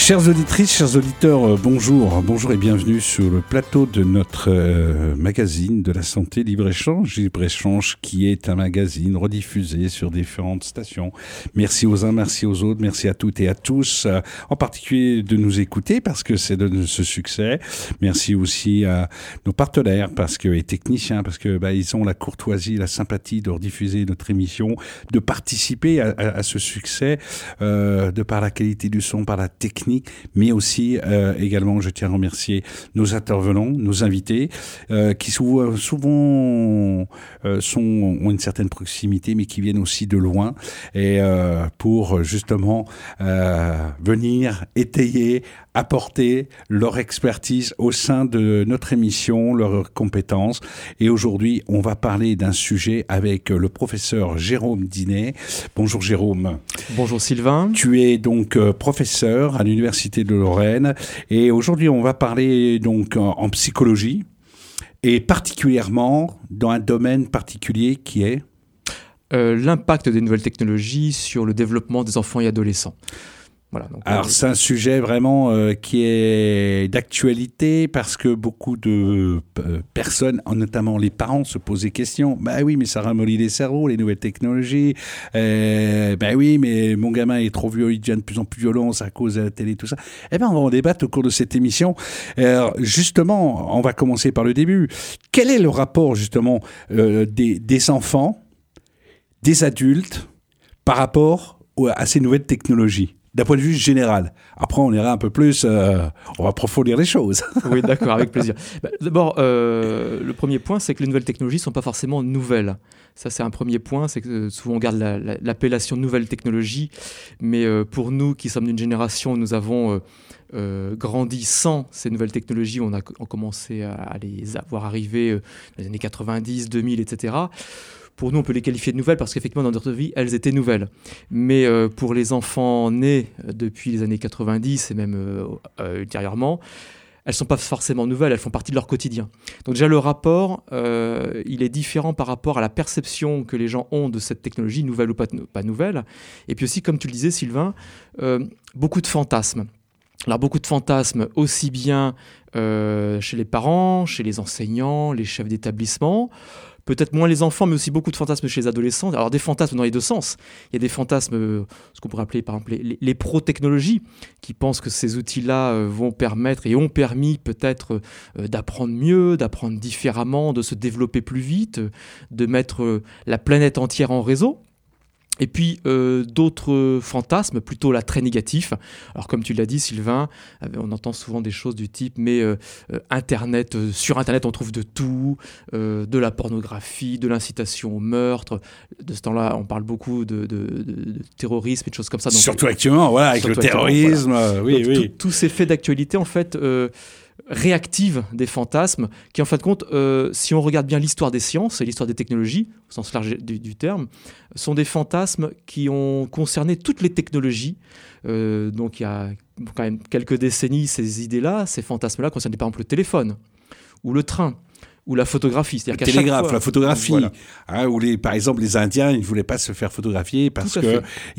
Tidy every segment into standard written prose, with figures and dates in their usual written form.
Chères auditrices, chers auditeurs, bonjour et bienvenue sur le plateau de notre magazine de la santé Libre-Échange. Libre-Échange qui est un magazine rediffusé sur différentes stations. Merci aux uns, merci aux autres, merci à toutes et à tous, en particulier de nous écouter parce que c'est de ce succès. Merci aussi à nos partenaires et techniciens parce que ils ont la courtoisie, la sympathie de rediffuser notre émission, de participer à ce succès de par la qualité du son, par la technique, mais aussi également, je tiens à remercier nos intervenants, nos invités, qui souvent ont une certaine proximité, mais qui viennent aussi de loin, et pour justement venir étayer, apporter leur expertise au sein de notre émission, leurs compétences. Et aujourd'hui, on va parler d'un sujet avec le professeur Jérôme Dinet. Bonjour Jérôme. Bonjour Sylvain. Tu es donc professeur à l'Université de Lorraine et aujourd'hui, on va parler donc en psychologie et particulièrement dans un domaine particulier qui est l'impact des nouvelles technologies sur le développement des enfants et adolescents. Voilà, donc, alors c'est un sujet vraiment qui est d'actualité parce que beaucoup de personnes, notamment les parents, se posent des questions. Oui, mais ça ramollit les cerveaux, les nouvelles technologies. Oui, mais mon gamin est trop vieux, il devient de plus en plus violent à cause de la télé, tout ça. On va en débattre au cours de cette émission. Alors, justement, on va commencer par le début. Quel est le rapport justement des enfants, des adultes, par rapport à ces nouvelles technologies ? D'un point de vue général. Après, on ira un peu plus, on va approfondir les choses. Oui, d'accord, avec plaisir. D'abord, le premier point, c'est que les nouvelles technologies ne sont pas forcément nouvelles. Ça, c'est un premier point, c'est que souvent on garde l'appellation nouvelles technologies, mais pour nous qui sommes d'une génération où nous avons grandi sans ces nouvelles technologies, on commencé à les voir arriver dans les années 90, 2000, etc., pour nous, on peut les qualifier de nouvelles parce qu'effectivement, dans notre vie, elles étaient nouvelles. Mais pour les enfants nés depuis les années 90 et même ultérieurement, elles ne sont pas forcément nouvelles, elles font partie de leur quotidien. Donc déjà, le rapport, il est différent par rapport à la perception que les gens ont de cette technologie, nouvelle ou pas nouvelle. Et puis aussi, comme tu le disais, Sylvain, beaucoup de fantasmes. Alors beaucoup de fantasmes aussi bien chez les parents, chez les enseignants, les chefs d'établissement, peut-être moins les enfants, mais aussi beaucoup de fantasmes chez les adolescents. Alors des fantasmes dans les deux sens. Il y a des fantasmes, ce qu'on pourrait appeler par exemple les pro-technologies, qui pensent que ces outils-là vont permettre et ont permis peut-être d'apprendre mieux, d'apprendre différemment, de se développer plus vite, de mettre la planète entière en réseau. Et puis d'autres fantasmes, plutôt là très négatifs. Alors comme tu l'as dit Sylvain, on entend souvent des choses du type mais Internet, sur Internet on trouve de tout, de la pornographie, de l'incitation au meurtre. De ce temps-là on parle beaucoup de terrorisme et de choses comme ça. Donc, surtout actuellement, voilà, avec le terrorisme. Voilà. Oui. Tous ces faits d'actualité en fait réactive des fantasmes qui, en fin de compte, si on regarde bien l'histoire des sciences et l'histoire des technologies, au sens large du terme, sont des fantasmes qui ont concerné toutes les technologies. Donc il y a quand même quelques décennies, ces idées-là, ces fantasmes-là concernaient par exemple le téléphone ou le train. Ou la photographie, c'est-à-dire qu'à télégraphe, chaque fois, la photographie, voilà. Où par exemple les Indiens, ils ne voulaient pas se faire photographier parce que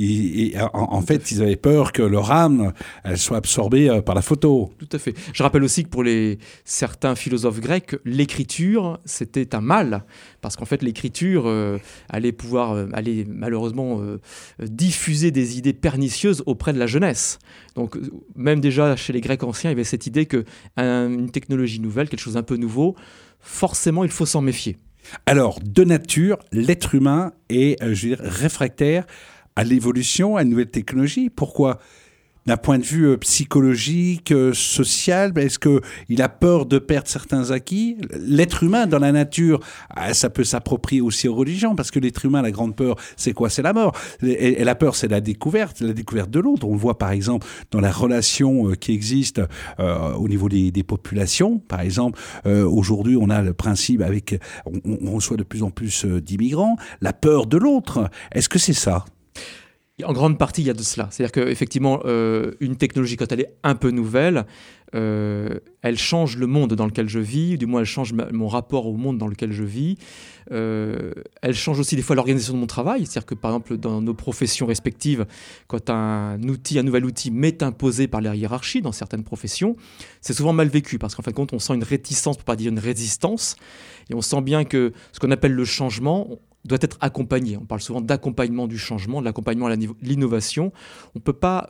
en fait, ils avaient peur que leur âme elle soit absorbée par la photo. Tout à fait. Je rappelle aussi que pour certains philosophes grecs, l'écriture, c'était un mal, parce qu'en fait, l'écriture allait malheureusement diffuser des idées pernicieuses auprès de la jeunesse. Donc, même déjà chez les Grecs anciens, il y avait cette idée qu'une technologie nouvelle, quelque chose d'un peu nouveau, forcément, il faut s'en méfier. Alors, de nature, l'être humain est, réfractaire à l'évolution, à une nouvelle technologie. Pourquoi ? D'un point de vue psychologique, social, est-ce qu'il a peur de perdre certains acquis ? L'être humain, dans la nature, ça peut s'approprier aussi aux religions, parce que l'être humain, la grande peur, c'est quoi ? C'est la mort. Et la peur, c'est la découverte de l'autre. On le voit, par exemple, dans la relation qui existe au niveau des populations. Par exemple, aujourd'hui, on a le principe on reçoit de plus en plus d'immigrants. La peur de l'autre, est-ce que c'est ça ? En grande partie, il y a de cela. C'est-à-dire qu'effectivement, une technologie, quand elle est un peu nouvelle, elle change le monde dans lequel je vis, du moins elle change mon rapport au monde dans lequel je vis. Elle change aussi des fois l'organisation de mon travail. C'est-à-dire que par exemple, dans nos professions respectives, quand un nouvel outil m'est imposé par la hiérarchie dans certaines professions, c'est souvent mal vécu parce qu'en fin de compte, on sent une réticence, pour pas dire une résistance. Et on sent bien que ce qu'on appelle le changement doit être accompagné. On parle souvent d'accompagnement du changement, de l'accompagnement à l'innovation. On ne peut pas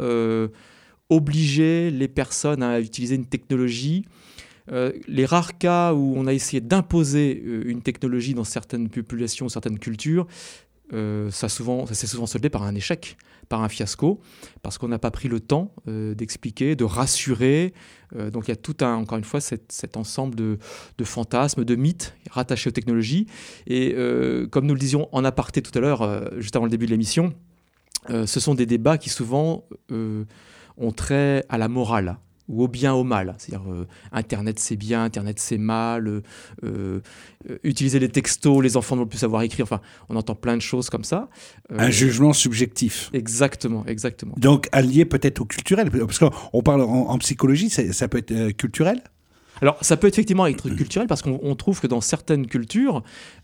obliger les personnes à utiliser une technologie. Les rares cas où on a essayé d'imposer une technologie dans certaines populations, certaines cultures, ça s'est souvent soldé par un échec, par un fiasco, parce qu'on n'a pas pris le temps d'expliquer, de rassurer. Donc il y a encore une fois, cet ensemble de fantasmes, de mythes rattachés aux technologies. Et comme nous le disions en aparté tout à l'heure, juste avant le début de l'émission, ce sont des débats qui souvent ont trait à la morale ou au bien, au mal. C'est-à-dire Internet c'est bien, Internet c'est mal, utiliser les textos, les enfants ne vont plus savoir écrire, enfin on entend plein de choses comme ça. Un jugement subjectif. Exactement. Donc allié peut-être au culturel, parce qu'on parle en psychologie, ça peut être culturel. Alors, ça peut effectivement être culturel parce qu'on trouve que dans certaines cultures,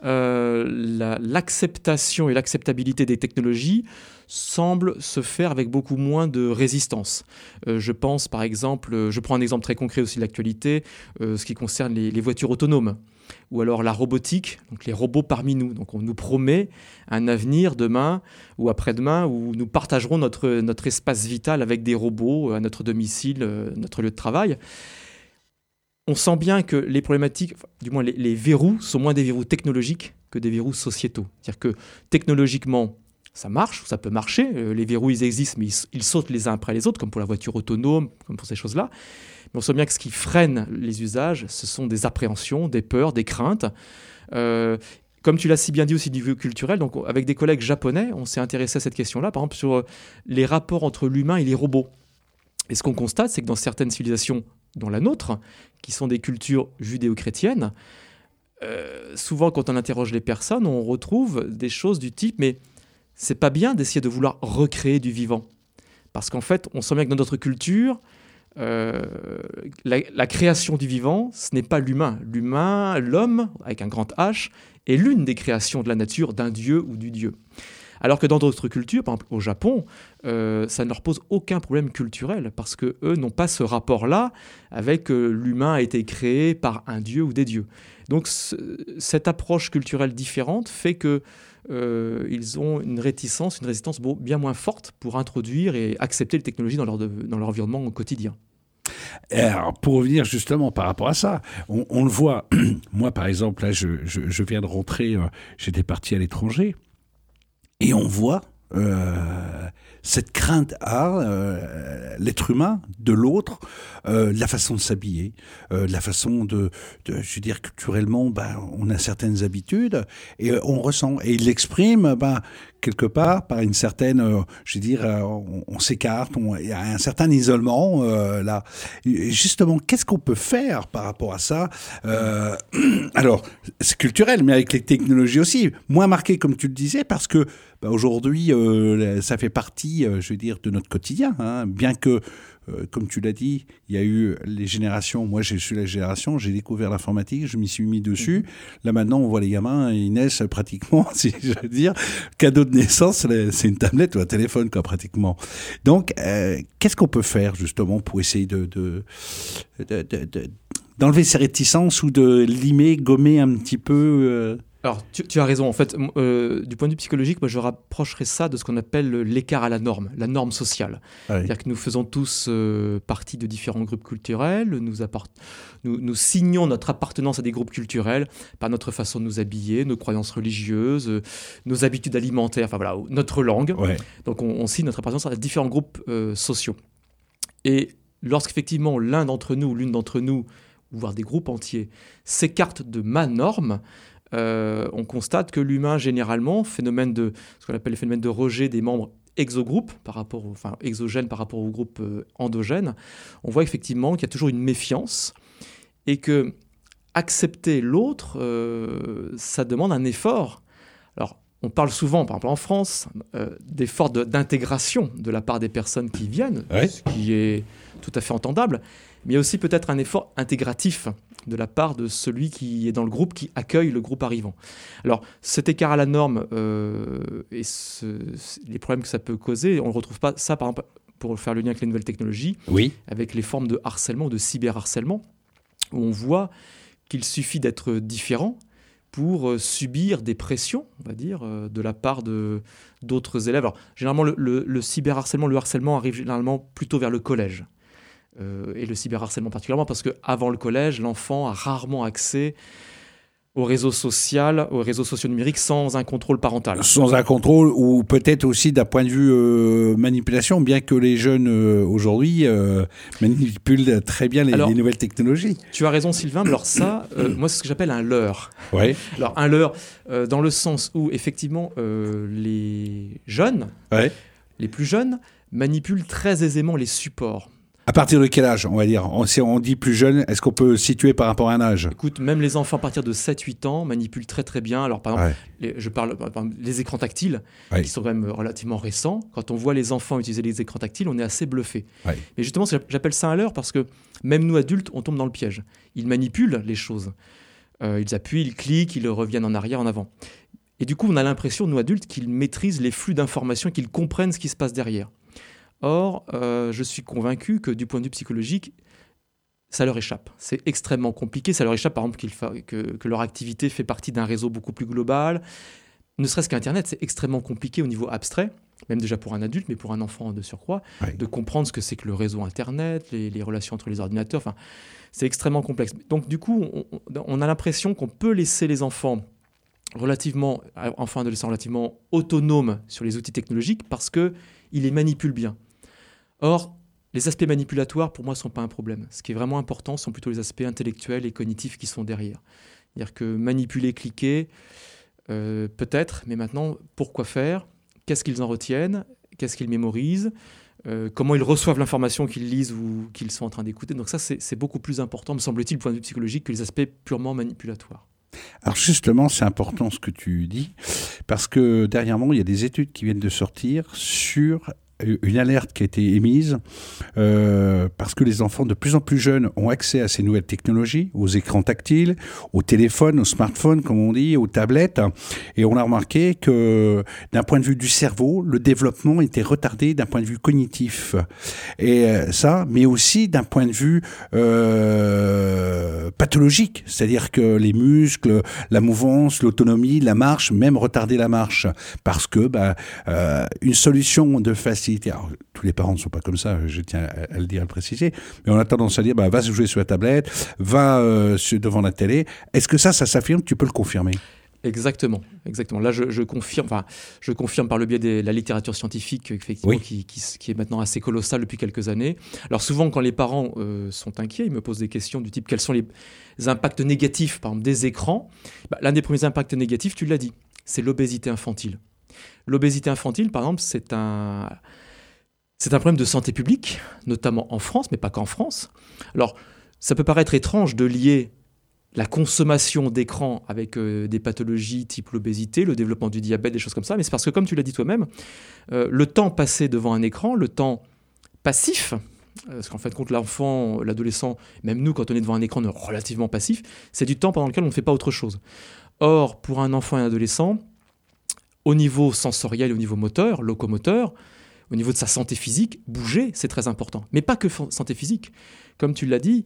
l'acceptation et l'acceptabilité des technologies semblent se faire avec beaucoup moins de résistance. Je pense par exemple, je prends un exemple très concret aussi de l'actualité, ce qui concerne les voitures autonomes ou alors la robotique, donc les robots parmi nous. Donc on nous promet un avenir demain ou après-demain où nous partagerons notre espace vital avec des robots à notre domicile, notre lieu de travail. On sent bien que les problématiques, du moins les verrous, sont moins des verrous technologiques que des verrous sociétaux. C'est-à-dire que technologiquement, ça marche, ou ça peut marcher. Les verrous, ils existent, mais ils sautent les uns après les autres, comme pour la voiture autonome, comme pour ces choses-là. Mais on sent bien que ce qui freine les usages, ce sont des appréhensions, des peurs, des craintes. Comme tu l'as si bien dit aussi du niveau culturel, donc avec des collègues japonais, on s'est intéressé à cette question-là, par exemple sur les rapports entre l'humain et les robots. Et ce qu'on constate, c'est que dans certaines civilisations, dont la nôtre, qui sont des cultures judéo-chrétiennes, souvent quand on interroge les personnes, on retrouve des choses du type « mais c'est pas bien d'essayer de vouloir recréer du vivant ». Parce qu'en fait, on sent bien que dans notre culture, la création du vivant, ce n'est pas l'humain. L'homme, avec un grand H, est l'une des créations de la nature d'un dieu ou du dieu. Alors que dans d'autres cultures, par exemple au Japon, ça ne leur pose aucun problème culturel parce qu'eux n'ont pas ce rapport-là avec l'humain a été créé par un dieu ou des dieux. Donc cette approche culturelle différente fait qu'ils ont une résistance bien moins forte pour introduire et accepter les technologies dans leur environnement au quotidien. Alors, pour revenir justement par rapport à ça, on le voit, moi par exemple, là je viens de rentrer, j'étais parti à l'étranger, et on voit cette crainte à l'être humain, de l'autre, la façon de s'habiller, la façon je veux dire, culturellement, on a certaines habitudes et on ressent. Et il l'exprime, quelque part, par une certaine, je veux dire, on s'écarte, il y a un certain isolement, là. Et justement, qu'est-ce qu'on peut faire par rapport à ça alors, c'est culturel, mais avec les technologies aussi, moins marqué, comme tu le disais, parce que aujourd'hui, ça fait partie, je veux dire, de notre quotidien, hein, bien que, comme tu l'as dit, il y a eu les générations. Moi, je suis la génération, j'ai découvert l'informatique, je m'y suis mis dessus. Là, maintenant, on voit les gamins, ils naissent pratiquement, si je veux dire, cadeau de naissance, c'est une tablette ou un téléphone, quoi, pratiquement. Donc, qu'est-ce qu'on peut faire, justement, pour essayer d'enlever ces réticences ou de limer, gommer un petit peu Alors, tu as raison. En fait, du point de vue psychologique, moi, je rapprocherais ça de ce qu'on appelle l'écart à la norme sociale. Ah oui. C'est-à-dire que nous faisons tous partie de différents groupes culturels. Nous signons notre appartenance à des groupes culturels par notre façon de nous habiller, nos croyances religieuses, nos habitudes alimentaires, enfin voilà, notre langue. Ouais. Donc, on signe notre appartenance à différents groupes sociaux. Et lorsqu'effectivement l'un d'entre nous, l'une d'entre nous, voire des groupes entiers, s'écartent de ma norme, on constate que l'humain, généralement, ce qu'on appelle le phénomène de rejet des membres exogroupe exogène par rapport au groupe endogène, on voit effectivement qu'il y a toujours une méfiance et que accepter l'autre, ça demande un effort. Alors, On parle souvent, par exemple en France, d'efforts d'intégration de la part des personnes qui viennent, ce qui est tout à fait entendable, mais il y a aussi peut-être un effort intégratif de la part de celui qui est dans le groupe, qui accueille le groupe arrivant. Alors, cet écart à la norme et les problèmes que ça peut causer, on ne retrouve pas ça, par exemple, pour faire le lien avec les nouvelles technologies, avec les formes de harcèlement, de cyberharcèlement, où on voit qu'il suffit d'être différent pour subir des pressions, on va dire, de la part d'autres élèves. Alors, généralement, le cyberharcèlement, le harcèlement arrive généralement plutôt vers le collège. Et le cyberharcèlement particulièrement, parce qu'avant le collège, l'enfant a rarement accès aux réseaux sociaux numériques sans un contrôle parental. Sans un contrôle, ou peut-être aussi d'un point de vue manipulation, bien que les jeunes aujourd'hui manipulent très bien les nouvelles technologies. Tu as raison, Sylvain, mais alors ça, moi c'est ce que j'appelle un leurre. Ouais. Alors un leurre dans le sens où effectivement les jeunes, les plus jeunes, manipulent très aisément les supports. À partir de quel âge, on va dire ? Si on dit plus jeune, est-ce qu'on peut situer par rapport à un âge ? Écoute, même les enfants à partir de 7-8 ans manipulent très très bien. Alors par exemple, je parle par exemple, les écrans tactiles, qui sont quand même relativement récents. Quand on voit les enfants utiliser les écrans tactiles, on est assez bluffé. Mais justement, j'appelle ça un leurre parce que même nous adultes, on tombe dans le piège. Ils manipulent les choses. Ils appuient, ils cliquent, ils reviennent en arrière, en avant. Et du coup, on a l'impression, nous adultes, qu'ils maîtrisent les flux d'informations, qu'ils comprennent ce qui se passe derrière. Or, je suis convaincu que du point de vue psychologique, ça leur échappe. C'est extrêmement compliqué. Ça leur échappe, par exemple, que leur activité fait partie d'un réseau beaucoup plus global. Ne serait-ce qu'Internet, c'est extrêmement compliqué au niveau abstrait, même déjà pour un adulte, mais pour un enfant de surcroît, de comprendre ce que c'est que le réseau Internet, les relations entre les ordinateurs. Enfin, c'est extrêmement complexe. Donc, du coup, on a l'impression qu'on peut laisser les enfants adolescents relativement autonomes sur les outils technologiques parce qu'ils les manipulent bien. Or, les aspects manipulatoires, pour moi, ne sont pas un problème. Ce qui est vraiment important, ce sont plutôt les aspects intellectuels et cognitifs qui sont derrière. C'est-à-dire que manipuler, cliquer, peut-être, mais maintenant, pourquoi faire ? Qu'est-ce qu'ils en retiennent ? Qu'est-ce qu'ils mémorisent ? Comment ils reçoivent l'information qu'ils lisent ou qu'ils sont en train d'écouter ? Donc ça, c'est beaucoup plus important, me semble-t-il, du point de vue psychologique, que les aspects purement manipulatoires. Alors justement, c'est important ce que tu dis, parce que dernièrement, il y a des études qui viennent de sortir sur une alerte qui a été émise parce que les enfants de plus en plus jeunes ont accès à ces nouvelles technologies, aux écrans tactiles, aux téléphones, aux smartphones, comme on dit, aux tablettes. Et on a remarqué que d'un point de vue du cerveau, le développement était retardé d'un point de vue cognitif. Et ça, mais aussi d'un point de vue pathologique, c'est-à-dire que les muscles, la mouvance, l'autonomie, la marche, même retarder la marche, parce que une solution de facilité. Alors, tous les parents ne sont pas comme ça, je tiens à le dire, à le préciser, mais on a tendance à dire va se jouer sur la tablette, va devant la télé. Est-ce que ça s'affirme ? Tu peux le confirmer ? Exactement. Là, je confirme par le biais de la littérature scientifique, effectivement, qui est maintenant assez colossale depuis quelques années. Alors souvent, quand les parents sont inquiets, ils me posent des questions du type quels sont les impacts négatifs, par exemple, des écrans. L'un des premiers impacts négatifs, tu l'as dit, c'est l'obésité infantile. L'obésité infantile, par exemple, c'est un problème de santé publique, notamment en France, mais pas qu'en France. Alors, ça peut paraître étrange de lier la consommation d'écran avec des pathologies type l'obésité, le développement du diabète, des choses comme ça, mais c'est parce que, comme tu l'as dit toi-même, le temps passé devant un écran, le temps passif, parce qu'en fait, contre l'enfant, l'adolescent, même nous, quand on est devant un écran, on est relativement passif, c'est du temps pendant lequel on ne fait pas autre chose. Or, pour un enfant et un adolescent, au niveau sensoriel, au niveau moteur, locomoteur, au niveau de sa santé physique, bouger, c'est très important. Mais pas que santé physique. Comme tu l'as dit,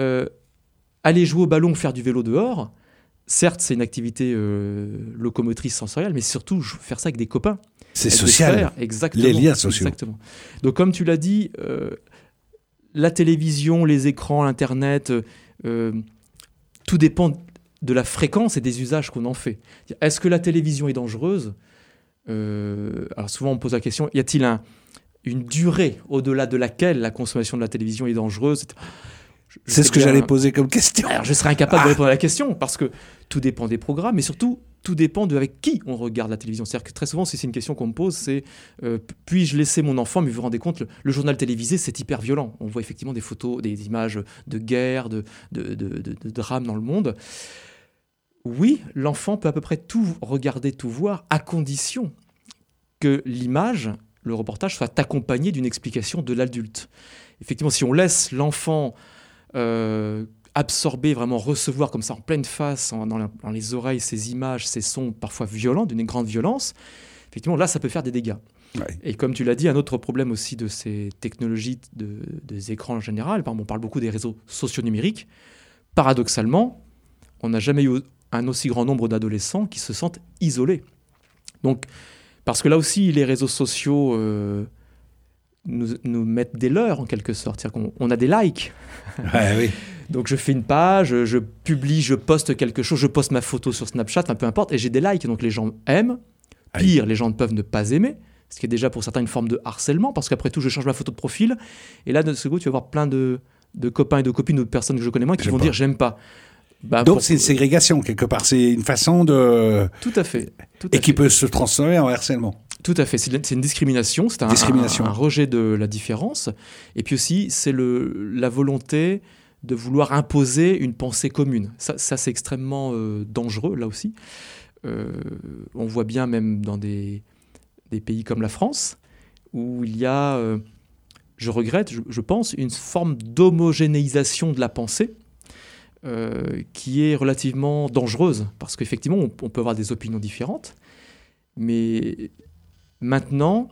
aller jouer au ballon, faire du vélo dehors, certes, c'est une activité locomotrice sensorielle, mais surtout faire ça avec des copains. C'est social. Exactement. Les liens sociaux. Exactement. Donc, comme tu l'as dit, la télévision, les écrans, l'Internet, tout dépend de la fréquence et des usages qu'on en fait. Est-ce que la télévision est dangereuse ? Alors souvent on me pose la question, y a-t-il une durée au-delà de laquelle la consommation de la télévision est dangereuse ? C'est ce que j'allais poser comme question. Alors je serais incapable de répondre à la question, parce que tout dépend des programmes, mais surtout tout dépend de avec qui on regarde la télévision. C'est-à-dire que très souvent, c'est une question qu'on me pose, c'est puis-je laisser mon enfant, mais vous vous rendez compte, le journal télévisé, c'est hyper violent. On voit effectivement des photos, des images de guerre, de drames dans le monde. Oui, l'enfant peut à peu près tout regarder, tout voir, à condition que l'image, le reportage, soit accompagné d'une explication de l'adulte. Effectivement, si on laisse l'enfant absorber, vraiment recevoir comme ça en pleine face, dans les oreilles, ces images, ces sons parfois violents, d'une grande violence, effectivement, là, ça peut faire des dégâts. Ouais. Et comme tu l'as dit, un autre problème aussi de ces technologies des écrans en général, on parle beaucoup des réseaux sociaux numériques. Paradoxalement, on n'a jamais eu un aussi grand nombre d'adolescents qui se sentent isolés. Donc, parce que là aussi, les réseaux sociaux nous mettent des leurres en quelque sorte. C'est-à-dire qu'on a des likes. Ouais, oui. Donc je fais une page, je publie, je poste quelque chose, je poste ma photo sur Snapchat, peu importe, et j'ai des likes. Donc les gens aiment. Pire, les gens peuvent ne pas aimer, ce qui est déjà pour certains une forme de harcèlement, parce qu'après tout, je change ma photo de profil, et là, de ce coup, tu vas voir plein de copains et de copines ou de personnes que je connais moins qui vont dire « j'aime pas ». Donc c'est une ségrégation, quelque part. C'est une façon de... Tout à fait. Qui peut se transformer en harcèlement. Tout à fait. C'est une discrimination. C'est un rejet de la différence. Et puis aussi, c'est la volonté de vouloir imposer une pensée commune. Ça c'est extrêmement dangereux, là aussi. On voit bien même dans des pays comme la France, où il y a, je regrette, je pense, une forme d'homogénéisation de la pensée, qui est relativement dangereuse, parce qu'effectivement, on peut avoir des opinions différentes, mais maintenant,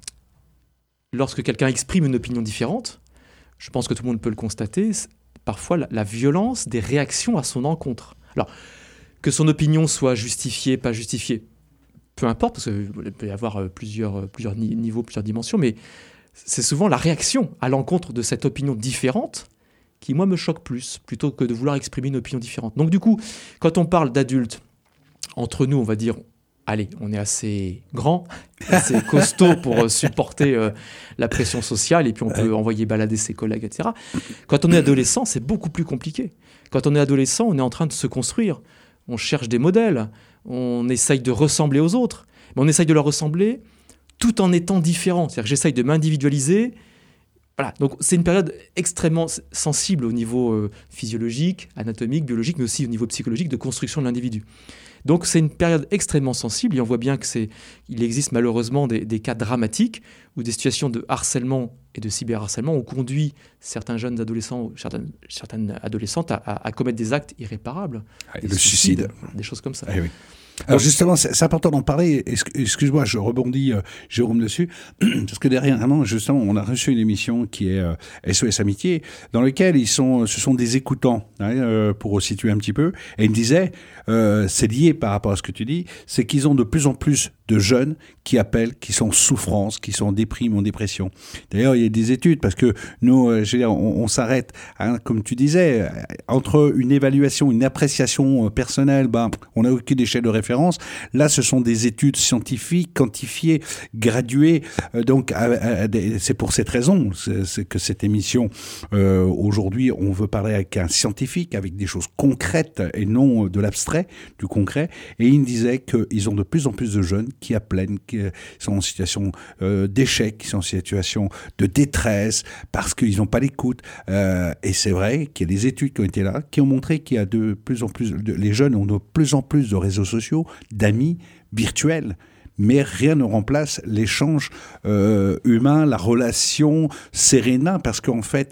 lorsque quelqu'un exprime une opinion différente, je pense que tout le monde peut le constater, parfois la violence des réactions à son encontre. Alors, que son opinion soit justifiée, pas justifiée, peu importe, parce qu'il peut y avoir plusieurs niveaux, plusieurs dimensions, mais c'est souvent la réaction à l'encontre de cette opinion différente qui, moi, me choque plus, plutôt que de vouloir exprimer une opinion différente. Donc du coup, quand on parle d'adultes, entre nous, on va dire, allez, on est assez grand, assez costaud pour supporter la pression sociale, et puis on peut envoyer balader ses collègues, etc. Quand on est adolescent, c'est beaucoup plus compliqué. Quand on est adolescent, on est en train de se construire. On cherche des modèles, on essaye de ressembler aux autres, mais on essaye de leur ressembler tout en étant différent. C'est-à-dire que j'essaye de m'individualiser. Voilà. Donc c'est une période extrêmement sensible au niveau physiologique, anatomique, biologique, mais aussi au niveau psychologique de construction de l'individu. Donc c'est une période extrêmement sensible, et on voit bien qu'il existe malheureusement des cas dramatiques où des situations de harcèlement et de cyberharcèlement ont conduit certains jeunes adolescents, certaines adolescentes à commettre des actes irréparables. Le suicide. Des choses comme ça. Ah, oui. Alors justement, c'est important d'en parler. Excuse-moi, je rebondis, Jérôme, dessus, parce que dernièrement, justement, on a reçu une émission qui est SOS Amitié, dans laquelle ce sont des écoutants, pour situer un petit peu, et ils me disaient, c'est lié par rapport à ce que tu dis, c'est qu'ils ont de plus en plus de jeunes qui appellent, qui sont en souffrance, qui sont en déprime, en dépression. D'ailleurs, il y a des études, parce que nous, je veux dire, on s'arrête, comme tu disais, entre une évaluation, une appréciation personnelle, on n'a aucune échelle de référence. Là, ce sont des études scientifiques, quantifiées, graduées. Donc, c'est pour cette raison c'est que cette émission, aujourd'hui, on veut parler avec un scientifique, avec des choses concrètes et non de l'abstrait, du concret. Et il me disait qu'ils ont de plus en plus de jeunes qui appellent, qui sont en situation d'échec, qui sont en situation de détresse, parce qu'ils n'ont pas l'écoute. Et c'est vrai qu'il y a des études qui ont été là, qui ont montré qu'il y a de plus en plus, les jeunes ont de plus en plus de réseaux sociaux, d'amis virtuels. Mais rien ne remplace l'échange humain, la relation sérénine, parce qu'en fait,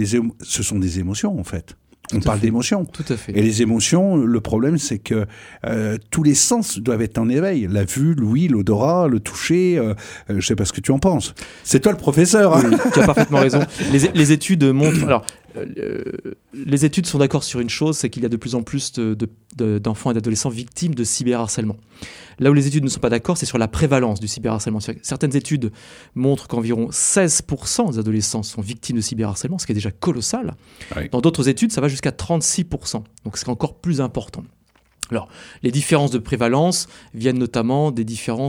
ce sont des émotions, en fait. On parle d'émotions. Tout à fait. Et les émotions, le problème, c'est que tous les sens doivent être en éveil. La vue, l'ouïe, l'odorat, le toucher. Je ne sais pas ce que tu en penses. C'est toi le professeur. Oui, tu as parfaitement raison. Les études montrent... Alors, les études sont d'accord sur une chose, c'est qu'il y a de plus en plus d'enfants et d'adolescents victimes de cyberharcèlement. Là où les études ne sont pas d'accord, c'est sur la prévalence du cyberharcèlement. Certaines études montrent qu'environ 16% des adolescents sont victimes de cyberharcèlement, ce qui est déjà colossal. Oui. Dans d'autres études, ça va jusqu'à 36%, donc c'est encore plus important. Alors, les différences de prévalence viennent notamment des différents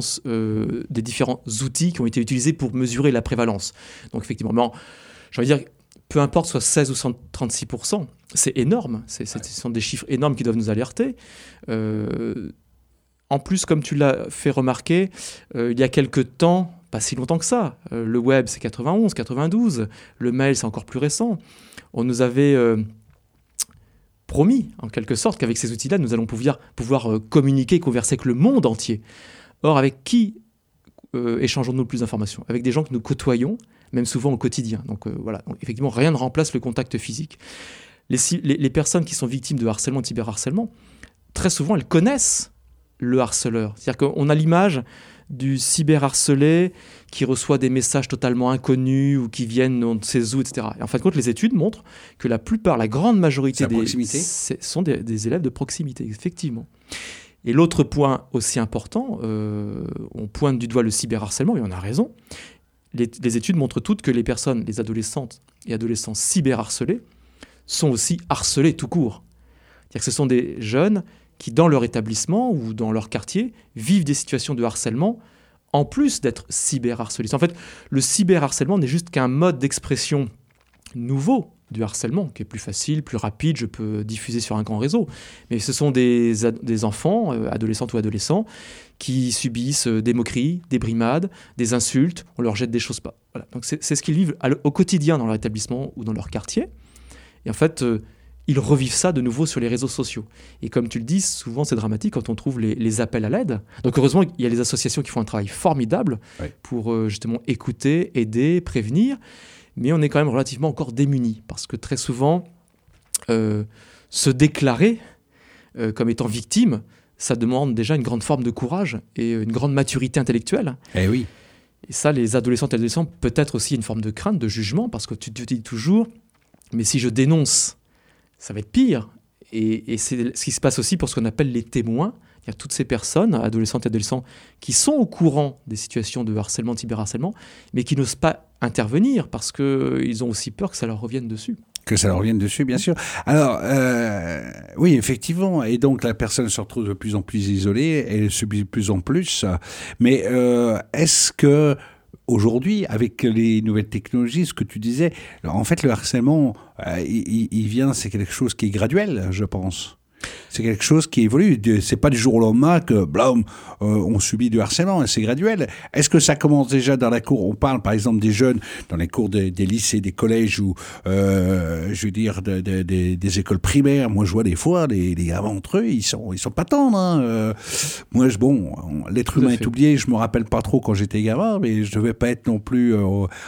outils qui ont été utilisés pour mesurer la prévalence. Donc effectivement, j'ai envie de dire, peu importe, soit 16 ou 36%, c'est énorme. Ce sont des chiffres énormes qui doivent nous alerter. En plus, comme tu l'as fait remarquer, il y a quelques temps, pas si longtemps que ça, le web c'est 91, 92, le mail c'est encore plus récent, on nous avait promis, en quelque sorte, qu'avec ces outils-là, nous allons pouvoir communiquer, converser avec le monde entier. Or, avec qui échangeons-nous le plus d'informations ? Avec des gens que nous côtoyons, même souvent au quotidien. Donc voilà, donc, effectivement, rien ne remplace le contact physique. Les personnes qui sont victimes de harcèlement, de cyberharcèlement, très souvent, elles connaissent le harceleur. C'est-à-dire qu'on a l'image du cyberharcelé qui reçoit des messages totalement inconnus ou qui viennent on ne sait où, etc. Et en fin de compte, les études montrent que la grande majorité sont des élèves de proximité, effectivement. Et l'autre point aussi important, on pointe du doigt le cyberharcèlement, et on a raison. Les études montrent toutes que les adolescentes et adolescents cyberharcelés sont aussi harcelés tout court. C'est-à-dire que ce sont des jeunes qui, dans leur établissement ou dans leur quartier, vivent des situations de harcèlement en plus d'être cyberharcelés. En fait, le cyberharcèlement n'est juste qu'un mode d'expression nouveau du harcèlement, qui est plus facile, plus rapide, je peux diffuser sur un grand réseau. Mais ce sont des enfants, adolescentes ou adolescents, qui subissent des moqueries, des brimades, des insultes, on leur jette des choses pas. Voilà. Donc c'est ce qu'ils vivent au quotidien dans leur établissement ou dans leur quartier. Et en fait, ils revivent ça de nouveau sur les réseaux sociaux. Et comme tu le dis, souvent c'est dramatique quand on trouve les appels à l'aide. Donc heureusement, il y a les associations qui font un travail formidable pour justement écouter, aider, prévenir. Mais on est quand même relativement encore démunis, parce que très souvent, se déclarer comme étant victime, ça demande déjà une grande forme de courage et une grande maturité intellectuelle. Eh oui. Et ça, les adolescentes et adolescents, peut-être aussi une forme de crainte, de jugement, parce que tu te dis toujours, mais si je dénonce, ça va être pire. Et c'est ce qui se passe aussi pour ce qu'on appelle les témoins. Il y a toutes ces personnes, adolescentes et adolescents, qui sont au courant des situations de harcèlement, de cyberharcèlement, mais qui n'osent pas intervenir parce qu'ils ont aussi peur que ça leur revienne dessus. Que ça leur revienne dessus, bien sûr. Alors, oui, effectivement. Et donc, la personne se retrouve de plus en plus isolée, elle subit de plus en plus. Mais est-ce que aujourd'hui, avec les nouvelles technologies, ce que tu disais, en fait, le harcèlement, il vient, c'est quelque chose qui est graduel, je pense. C'est quelque chose qui évolue. C'est pas du jour au lendemain que, blam, on subit du harcèlement. C'est graduel. Est-ce que ça commence déjà dans la cour ? On parle, par exemple, des jeunes dans les cours des lycées, des collèges ou, je veux dire, des écoles primaires. Moi, je vois des fois les gamins entre eux, ils sont pas tendres. Hein. Moi, l'être humain est oublié. Je me rappelle pas trop quand j'étais gamin, mais je devais pas être non plus.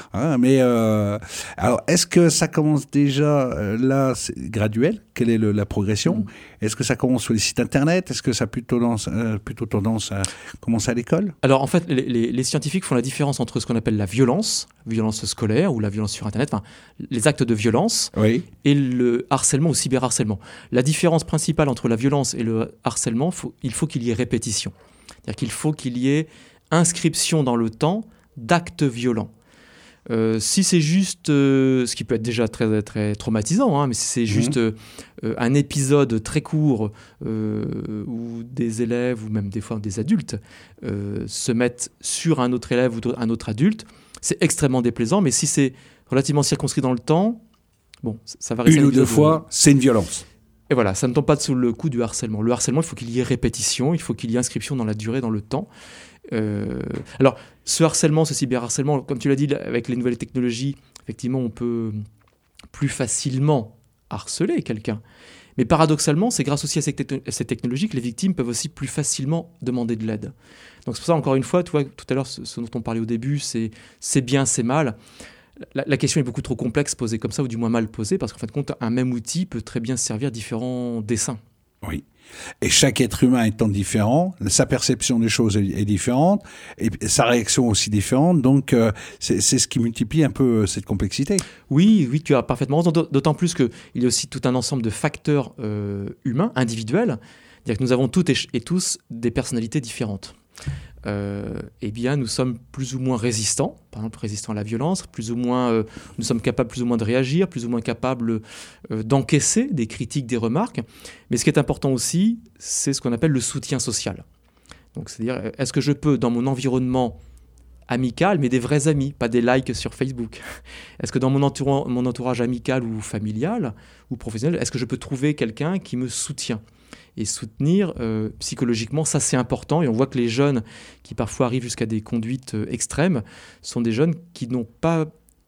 Alors, est-ce que ça commence déjà là, c'est graduel ? Quelle est la progression ? Est-ce que ça commence sur les sites internet ? Est-ce que ça a plutôt tendance à commencer à l'école ? Alors en fait, les scientifiques font la différence entre ce qu'on appelle la violence scolaire ou la violence sur internet, enfin les actes de violence, et le harcèlement ou cyberharcèlement. La différence principale entre la violence et le harcèlement, il faut qu'il y ait répétition. C'est-à-dire qu'il faut qu'il y ait inscription dans le temps d'actes violents. Si c'est juste, ce qui peut être déjà très, très traumatisant, mais si c'est juste un épisode très court où des élèves ou même des fois des adultes se mettent sur un autre élève ou un autre adulte, c'est extrêmement déplaisant. Mais si c'est relativement circonscrit dans le temps, bon, ça va rester... Une ou deux fois, c'est une violence. Et voilà, ça ne tombe pas sous le coup du harcèlement. Le harcèlement, il faut qu'il y ait répétition, il faut qu'il y ait inscription dans la durée, dans le temps. Alors, ce harcèlement, ce cyberharcèlement, comme tu l'as dit, avec les nouvelles technologies, effectivement, on peut plus facilement harceler quelqu'un. Mais paradoxalement, c'est grâce aussi à ces technologies que les victimes peuvent aussi plus facilement demander de l'aide. Donc c'est pour ça, encore une fois, tu vois, tout à l'heure, ce dont on parlait au début, c'est bien, c'est mal. La question est beaucoup trop complexe posée comme ça, ou du moins mal posée, parce qu'en fin de compte, un même outil peut très bien servir différents desseins. Oui. Et chaque être humain étant différent, sa perception des choses est différente, et sa réaction aussi différente, donc c'est ce qui multiplie un peu cette complexité. Oui, tu as parfaitement raison, d'autant plus qu'il y a aussi tout un ensemble de facteurs humains, individuels, c'est-à-dire que nous avons toutes et tous des personnalités différentes. Eh bien, nous sommes plus ou moins résistants, par exemple résistants à la violence, nous sommes capables plus ou moins de réagir, plus ou moins capables d'encaisser des critiques, des remarques. Mais ce qui est important aussi, c'est ce qu'on appelle le soutien social. Donc, c'est-à-dire, est-ce que je peux, dans mon environnement amical, mais des vrais amis, pas des likes sur Facebook, est-ce que dans mon entourage amical ou familial ou professionnel, est-ce que je peux trouver quelqu'un qui me soutient ? Et soutenir psychologiquement, ça c'est important. Et on voit que les jeunes qui parfois arrivent jusqu'à des conduites extrêmes sont des jeunes qui n'ont pas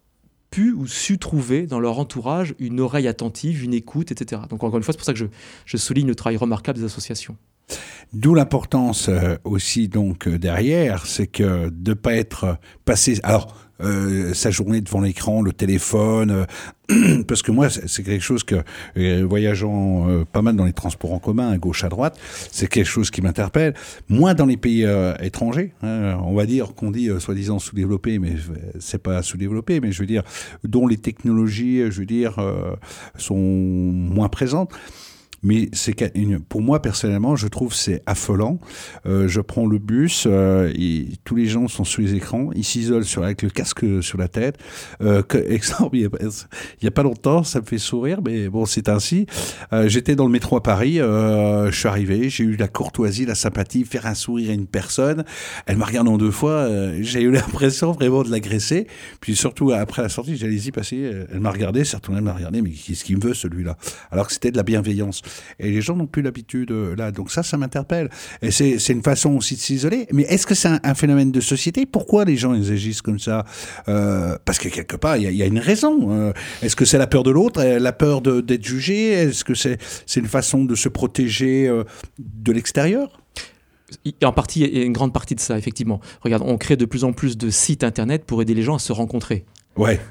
pu ou su trouver dans leur entourage une oreille attentive, une écoute, etc. Donc encore une fois, c'est pour ça que je souligne le travail remarquable des associations. D'où l'importance aussi donc derrière, c'est que de pas être passé sa journée devant l'écran, le téléphone, parce que moi c'est quelque chose que voyageant pas mal dans les transports en commun à gauche à droite, c'est quelque chose qui m'interpelle. Moins dans les pays étrangers, on va dire qu'on dit soi-disant sous-développés, mais c'est pas sous-développé, mais je veux dire dont les technologies, sont moins présentes. Mais pour moi personnellement, je trouve c'est affolant. Je prends le bus, tous les gens sont sur les écrans, ils s'isolent avec le casque sur la tête. Exemple, il y a pas longtemps, ça me fait sourire, mais bon, c'est ainsi. J'étais dans le métro à Paris, je suis arrivé, j'ai eu la courtoisie, la sympathie, faire un sourire à une personne. Elle m'a regardé en 2 fois, j'ai eu l'impression vraiment de l'agresser. Puis surtout après la sortie, j'allais y passer, elle m'a regardé, s'est retournée, elle m'a regardé, mais qu'est-ce qu'il me veut celui-là? Alors que c'était de la bienveillance. Et les gens n'ont plus l'habitude là. Donc ça m'interpelle. Et c'est une façon aussi de s'isoler. Mais est-ce que c'est un phénomène de société? Pourquoi les gens ils agissent comme ça? Parce que quelque part, il y a une raison. Est-ce que c'est la peur de l'autre, la peur d'être jugé? Est-ce que c'est une façon de se protéger de l'extérieur? En partie, il y a une grande partie de ça, effectivement. Regarde, on crée de plus en plus de sites internet pour aider les gens à se rencontrer. Ouais.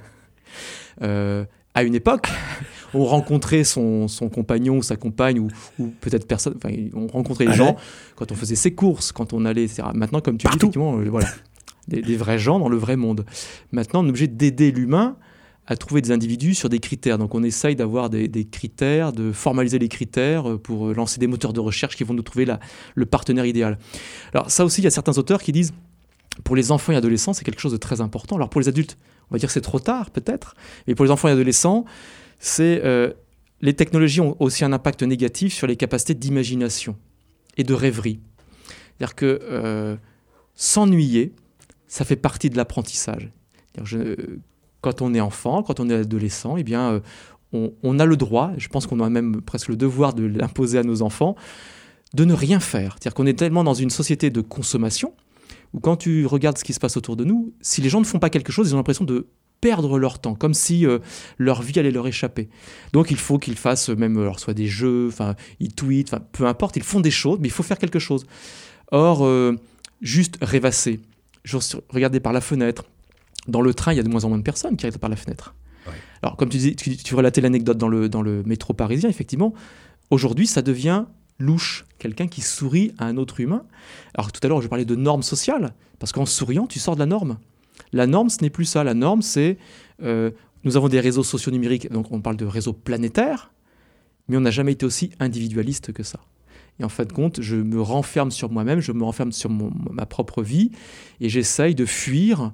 À une époque, on rencontrait son compagnon ou sa compagne ou peut-être personne. Enfin, on rencontrait les gens quand on faisait ses courses, quand on allait, etc. Maintenant, comme tu dis, effectivement, voilà, des vrais gens dans le vrai monde. Maintenant, on est obligé d'aider l'humain à trouver des individus sur des critères. Donc, on essaye d'avoir des critères, de formaliser les critères pour lancer des moteurs de recherche qui vont nous trouver le partenaire idéal. Alors, ça aussi, il y a certains auteurs qui disent, pour les enfants et adolescents, c'est quelque chose de très important. Alors, pour les adultes, on va dire que c'est trop tard, peut-être. Mais pour les enfants et adolescents, les technologies ont aussi un impact négatif sur les capacités d'imagination et de rêverie. C'est-à-dire que s'ennuyer, ça fait partie de l'apprentissage. Quand on est enfant, quand on est adolescent, eh bien, on a le droit, je pense qu'on a même presque le devoir de l'imposer à nos enfants, de ne rien faire. C'est-à-dire qu'on est tellement dans une société de consommation où quand tu regardes ce qui se passe autour de nous, si les gens ne font pas quelque chose, ils ont l'impression de perdre leur temps, comme si leur vie allait leur échapper. Donc il faut qu'ils fassent même soit des jeux, ils tweetent, peu importe, ils font des choses, mais il faut faire quelque chose. Or, juste rêvasser, regarder par la fenêtre. Dans le train, il y a de moins en moins de personnes qui regardent par la fenêtre. Ouais. Alors, comme tu dis, tu relatais l'anecdote dans le métro parisien, effectivement, aujourd'hui, ça devient louche, quelqu'un qui sourit à un autre humain. Alors tout à l'heure, je parlais de normes sociales, parce qu'en souriant, tu sors de la norme. La norme, ce n'est plus ça. La norme, c'est... nous avons des réseaux sociaux numériques, donc on parle de réseaux planétaires, mais on n'a jamais été aussi individualiste que ça. Et en fin de compte, je me renferme sur moi-même, je me renferme sur ma propre vie, et j'essaye de fuir,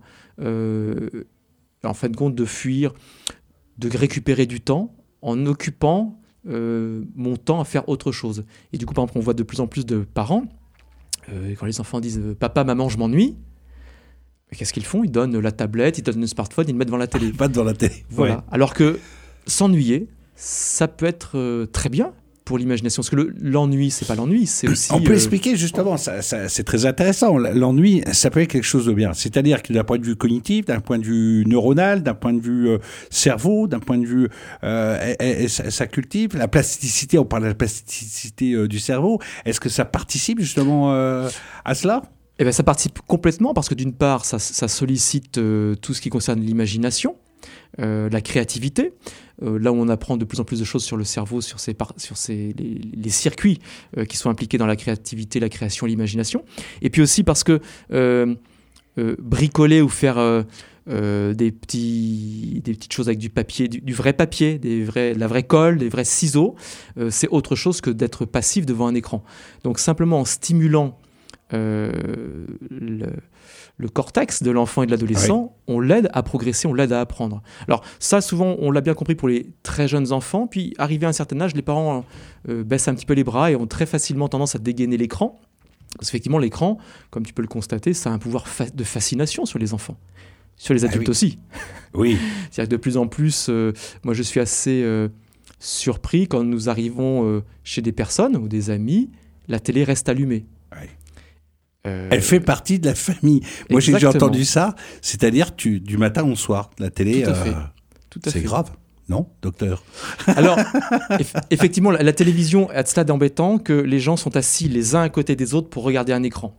en fin de compte, de récupérer du temps en occupant mon temps à faire autre chose. Et du coup, par exemple, on voit de plus en plus de parents, quand les enfants disent « Papa, maman, je m'ennuie », qu'est-ce qu'ils font? Ils donnent la tablette, ils donnent le smartphone, ils le mettent devant la télé. Pas devant la télé. Voilà. Ouais. Alors que s'ennuyer, ça peut être très bien pour l'imagination. Parce que l'ennui, c'est pas l'ennui, c'est aussi... On peut expliquer justement, ça, c'est très intéressant. L'ennui, ça peut être quelque chose de bien. C'est-à-dire que d'un point de vue cognitif, d'un point de vue neuronal, d'un point de vue cerveau, d'un point de vue... ça cultive la plasticité, on parle de la plasticité du cerveau. Est-ce que ça participe justement à cela ? Eh bien, ça participe complètement parce que d'une part, ça sollicite tout ce qui concerne l'imagination, la créativité, là où on apprend de plus en plus de choses sur le cerveau, sur les circuits qui sont impliqués dans la créativité, la création, l'imagination. Et puis aussi parce que bricoler ou faire des petites choses avec du papier, du vrai papier, de la vraie colle, des vrais ciseaux, c'est autre chose que d'être passif devant un écran. Donc simplement en stimulant le cortex de l'enfant et de l'adolescent, on l'aide à progresser, on l'aide à apprendre. Alors ça, souvent, on l'a bien compris pour les très jeunes enfants, puis arrivé à un certain âge, les parents baissent un petit peu les bras et ont très facilement tendance à dégainer l'écran. Parce qu'effectivement, l'écran, comme tu peux le constater, ça a un pouvoir de fascination sur les enfants. Sur les adultes aussi. Oui. C'est-à-dire que de plus en plus, moi je suis assez surpris quand nous arrivons chez des personnes ou des amis, la télé reste allumée. Oui. Elle fait partie de la famille. Moi, j'ai déjà entendu ça. C'est-à-dire, du matin au soir, la télé... Tout à fait. Tout à fait. C'est grave, non, docteur? Alors, effectivement, la télévision est à ce stade embêtant que les gens sont assis les uns à côté des autres pour regarder un écran.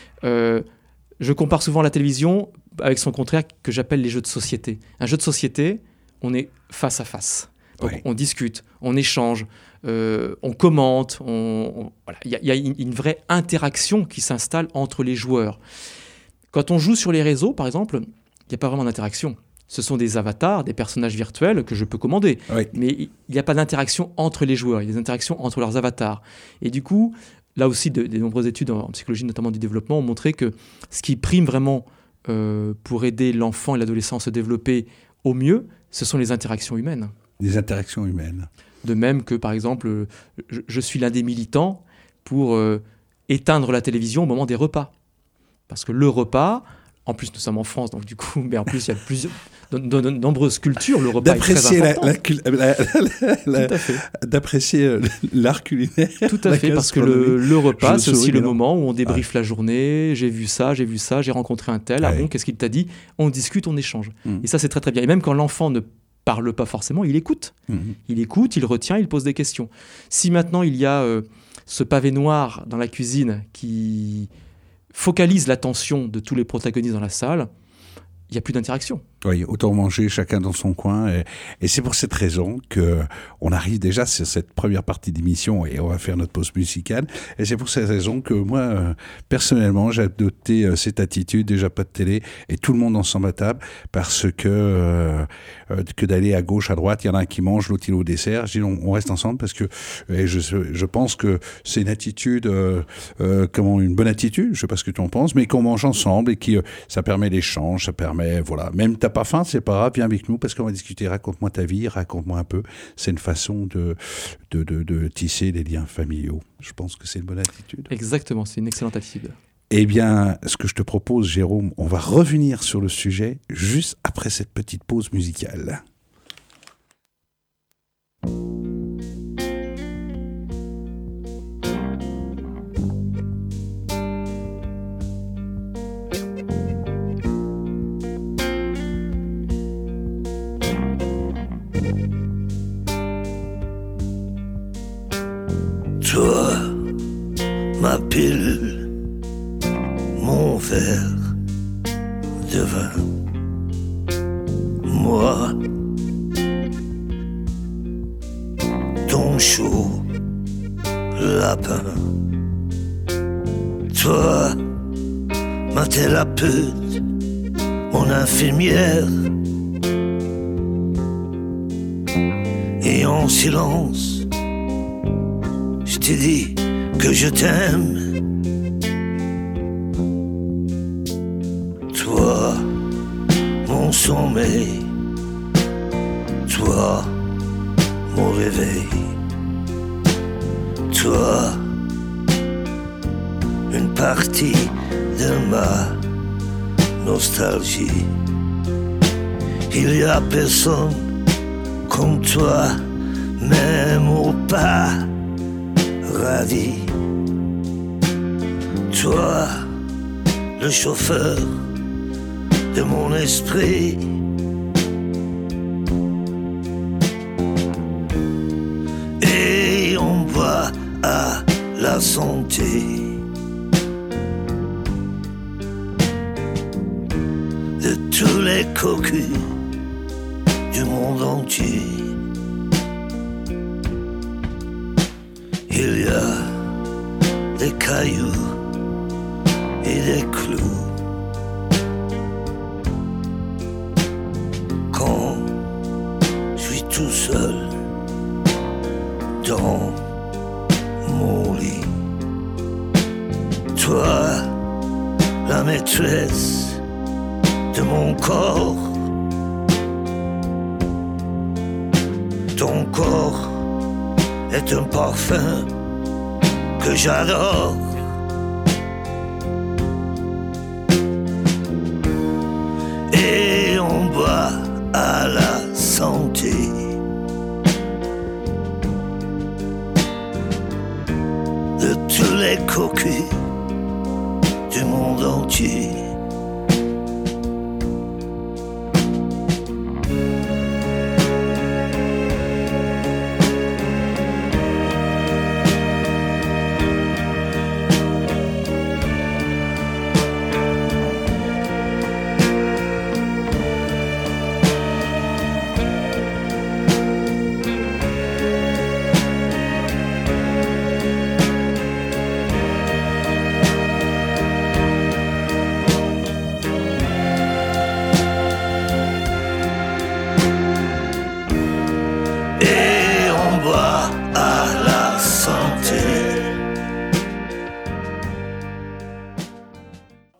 Je compare souvent la télévision avec son contraire que j'appelle les jeux de société. Un jeu de société, on est face à face. Donc, on discute, on échange, on commente. Voilà. Il y a une vraie interaction qui s'installe entre les joueurs. Quand on joue sur les réseaux, par exemple, il n'y a pas vraiment d'interaction. Ce sont des avatars, des personnages virtuels que je peux commander. Oui. Mais il n'y a pas d'interaction entre les joueurs. Il y a des interactions entre leurs avatars. Et du coup, là aussi, des nombreuses études en psychologie, notamment du développement, ont montré que ce qui prime vraiment pour aider l'enfant et l'adolescent à se développer au mieux, ce sont les interactions humaines. Les interactions humaines. De même que, par exemple, je suis l'un des militants pour éteindre la télévision au moment des repas. Parce que le repas, en plus nous sommes en France, donc du coup, mais en plus il y a de nombreuses cultures, le repas est très important. D'apprécier l'art culinaire. Tout à fait, parce que le repas, c'est aussi le moment où on débriefe la journée, j'ai vu ça, j'ai rencontré un tel, bon, qu'est-ce qu'il t'a dit? On discute, on échange. Et ça, c'est très très bien. Et même quand l'enfant ne parle pas forcément, il écoute. Il écoute, il retient, il pose des questions. Si maintenant il y a ce pavé noir dans la cuisine qui focalise l'attention de tous les protagonistes dans la salle, il n'y a plus d'interaction. Oui, autant manger chacun dans son coin. Et c'est pour cette raison qu'on arrive déjà sur cette première partie d'émission et on va faire notre pause musicale. Et c'est pour cette raison que moi, personnellement, j'ai adopté cette attitude, déjà pas de télé, et tout le monde ensemble à table, parce que d'aller à gauche, à droite, il y en a un qui mange, l'autre il est au dessert. Je dis non, on reste ensemble parce que je pense que c'est une attitude, une bonne attitude, je sais pas ce que tu en penses, mais qu'on mange ensemble et ça permet l'échange, ça permet, voilà, même t'as pas faim, c'est pas grave, viens avec nous parce qu'on va discuter, raconte-moi ta vie, raconte-moi un peu. C'est une façon de tisser des liens familiaux. Je pense que c'est une bonne attitude. Exactement, c'est une excellente attitude. Eh bien, ce que je te propose, Jérôme, on va revenir sur le sujet juste après cette petite pause musicale. Toi, ma pilule, mon verre de vin, moi, ton chaud lapin. Toi, ma thérapeute, mon infirmière, et en silence, je t'ai dit que je t'aime. Toi, mon sommeil, toi, mon réveil, toi, une partie de ma nostalgie. Il y a personne comme toi, même au paradis. Toi, le chauffeur de mon esprit, et on boit à la santé de tous les cocus du monde entier. Il y a des cailloux et des clous. Quand je suis tout seul dans mon lit, toi, la maîtresse de mon corps, ton corps est un parfum que j'adore. Et on boit à la santé de tous les cocus du monde entier.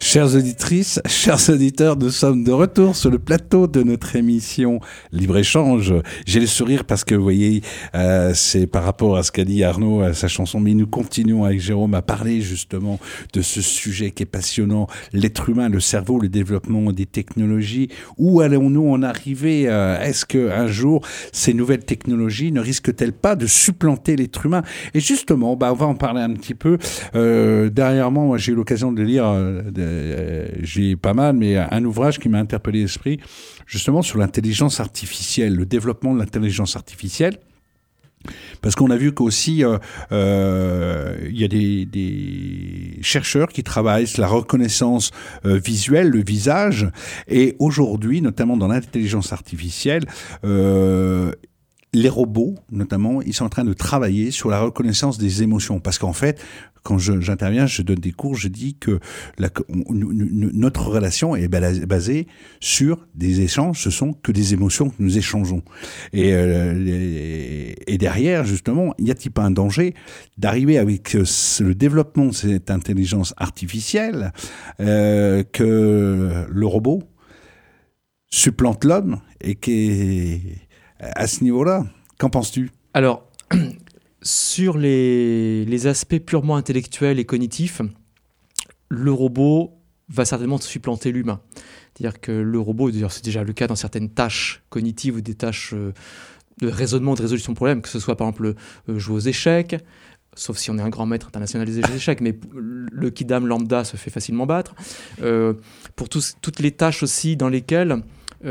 Chères auditrices, chers auditeurs, nous sommes de retour sur le plateau de notre émission Libre-Échange. J'ai le sourire parce que, vous voyez, c'est par rapport à ce qu'a dit Arnaud, à sa chanson, mais nous continuons avec Jérôme à parler justement de ce sujet qui est passionnant, l'être humain, le cerveau, le développement des technologies. Où allons-nous en arriver? Est-ce qu'un jour, ces nouvelles technologies ne risquent-elles pas de supplanter l'être humain? Et justement, on va en parler un petit peu. Derrière moi, j'ai eu l'occasion de lire... j'ai pas mal, mais un ouvrage qui m'a interpellé l'esprit, justement sur l'intelligence artificielle, le développement de l'intelligence artificielle. Parce qu'on a vu qu'aussi, il y a des chercheurs qui travaillent sur la reconnaissance visuelle, le visage, et aujourd'hui, notamment dans l'intelligence artificielle, les robots, notamment, ils sont en train de travailler sur la reconnaissance des émotions. Parce qu'en fait, quand j'interviens, je donne des cours, je dis que notre relation est basée sur des échanges, ce sont que des émotions que nous échangeons. Et derrière, justement, y a-t-il pas un danger d'arriver avec le développement de cette intelligence artificielle que le robot supplante l'homme et à ce niveau-là, qu'en penses-tu? Alors, sur les aspects purement intellectuels et cognitifs, le robot va certainement supplanter l'humain. C'est-à-dire que le robot, d'ailleurs c'est déjà le cas dans certaines tâches cognitives ou des tâches de raisonnement, de résolution de problèmes, que ce soit par exemple jouer aux échecs, sauf si on est un grand maître international des échecs, mais le kidam lambda se fait facilement battre. Pour toutes les tâches aussi dans lesquelles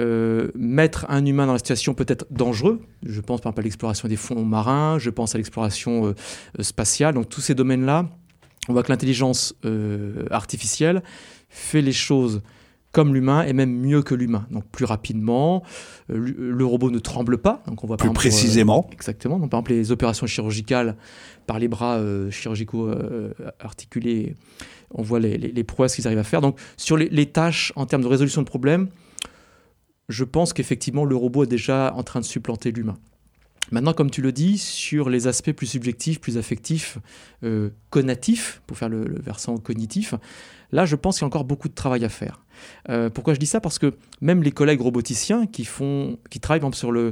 mettre un humain dans la situation peut être dangereux. Je pense par exemple à l'exploration des fonds marins, je pense à l'exploration spatiale. Donc tous ces domaines-là, on voit que l'intelligence artificielle fait les choses comme l'humain et même mieux que l'humain. Donc plus rapidement, le robot ne tremble pas. Donc on voit plus précisément. Exactement. Donc par exemple les opérations chirurgicales par les bras chirurgicaux articulés, on voit les prouesses qu'ils arrivent à faire. Donc sur les tâches en termes de résolution de problèmes, je pense qu'effectivement, le robot est déjà en train de supplanter l'humain. Maintenant, comme tu le dis, sur les aspects plus subjectifs, plus affectifs, connatifs, pour faire le versant cognitif, là, je pense qu'il y a encore beaucoup de travail à faire. Pourquoi je dis ça? Parce que même les collègues roboticiens qui travaillent par exemple,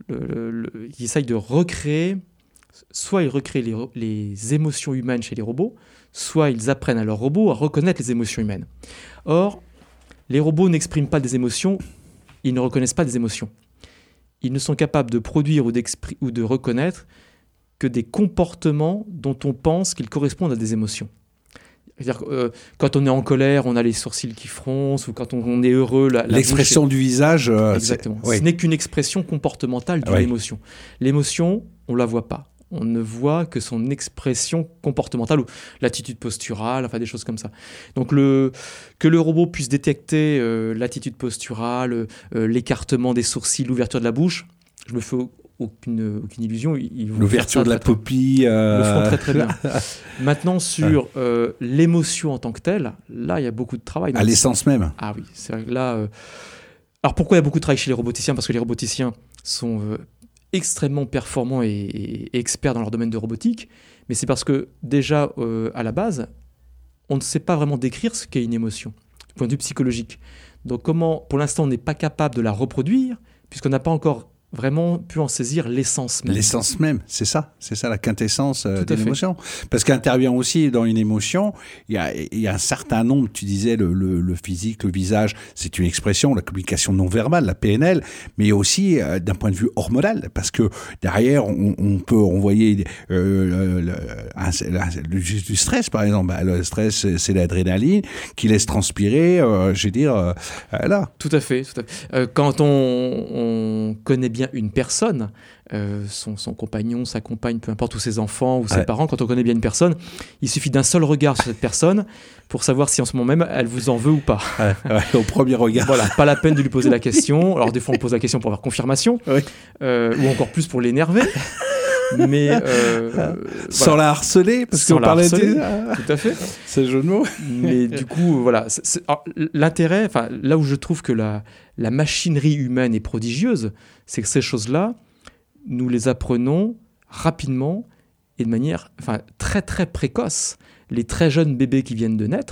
qui essayent de recréer, soit ils recréent les émotions humaines chez les robots, soit ils apprennent à leurs robots à reconnaître les émotions humaines. Or, les robots n'expriment pas des émotions, ils ne reconnaissent pas des émotions. Ils ne sont capables de produire ou de reconnaître que des comportements dont on pense qu'ils correspondent à des émotions. C'est-à-dire que quand on est en colère, on a les sourcils qui froncent, ou quand on est heureux... L'expression du visage... Exactement. Ce n'est qu'une expression comportementale d'une émotion. L'émotion, on ne la voit pas. On ne voit que son expression comportementale ou l'attitude posturale, enfin des choses comme ça. Donc que le robot puisse détecter l'attitude posturale, l'écartement des sourcils, l'ouverture de la bouche, je me fais aucune illusion. L'ouverture de la pupille. Ils le font très très bien. Maintenant sur l'émotion en tant que telle, là il y a beaucoup de travail. À l'essence même. Ah oui, c'est vrai que là... Alors pourquoi il y a beaucoup de travail chez les roboticiens? Parce que les roboticiens sont... extrêmement performants et experts dans leur domaine de robotique, mais c'est parce que déjà, à la base, on ne sait pas vraiment décrire ce qu'est une émotion, du point de vue psychologique. Donc pour l'instant, on n'est pas capable de la reproduire, puisqu'on n'a pas encore vraiment pu en saisir l'essence même. L'essence même, c'est ça la quintessence d'une émotion. Parce qu'intervient aussi dans une émotion, il y a un certain nombre, tu disais le physique, le visage, c'est une expression, la communication non verbale, la PNL, mais aussi d'un point de vue hormonal, parce que derrière on peut envoyer du stress par exemple. Le stress, c'est l'adrénaline qui laisse transpirer, là. Tout à fait. Quand on connaît bien une personne, son compagnon, sa compagne, peu importe, ou ses enfants, ou ses parents, quand on connaît bien une personne, il suffit d'un seul regard sur cette personne pour savoir si en ce moment même elle vous en veut ou pas. Au premier regard. Voilà, pas la peine de lui poser la question. Alors des fois on pose la question pour avoir confirmation, ou encore plus pour l'énerver. Mais sans la harceler, parce qu'on parlait tout à fait. C'est le jeu de mots. Mais du coup, voilà. L'intérêt, enfin, là où je trouve que la machinerie humaine est prodigieuse, c'est que ces choses-là, nous les apprenons rapidement et de manière très très précoce. Les très jeunes bébés qui viennent de naître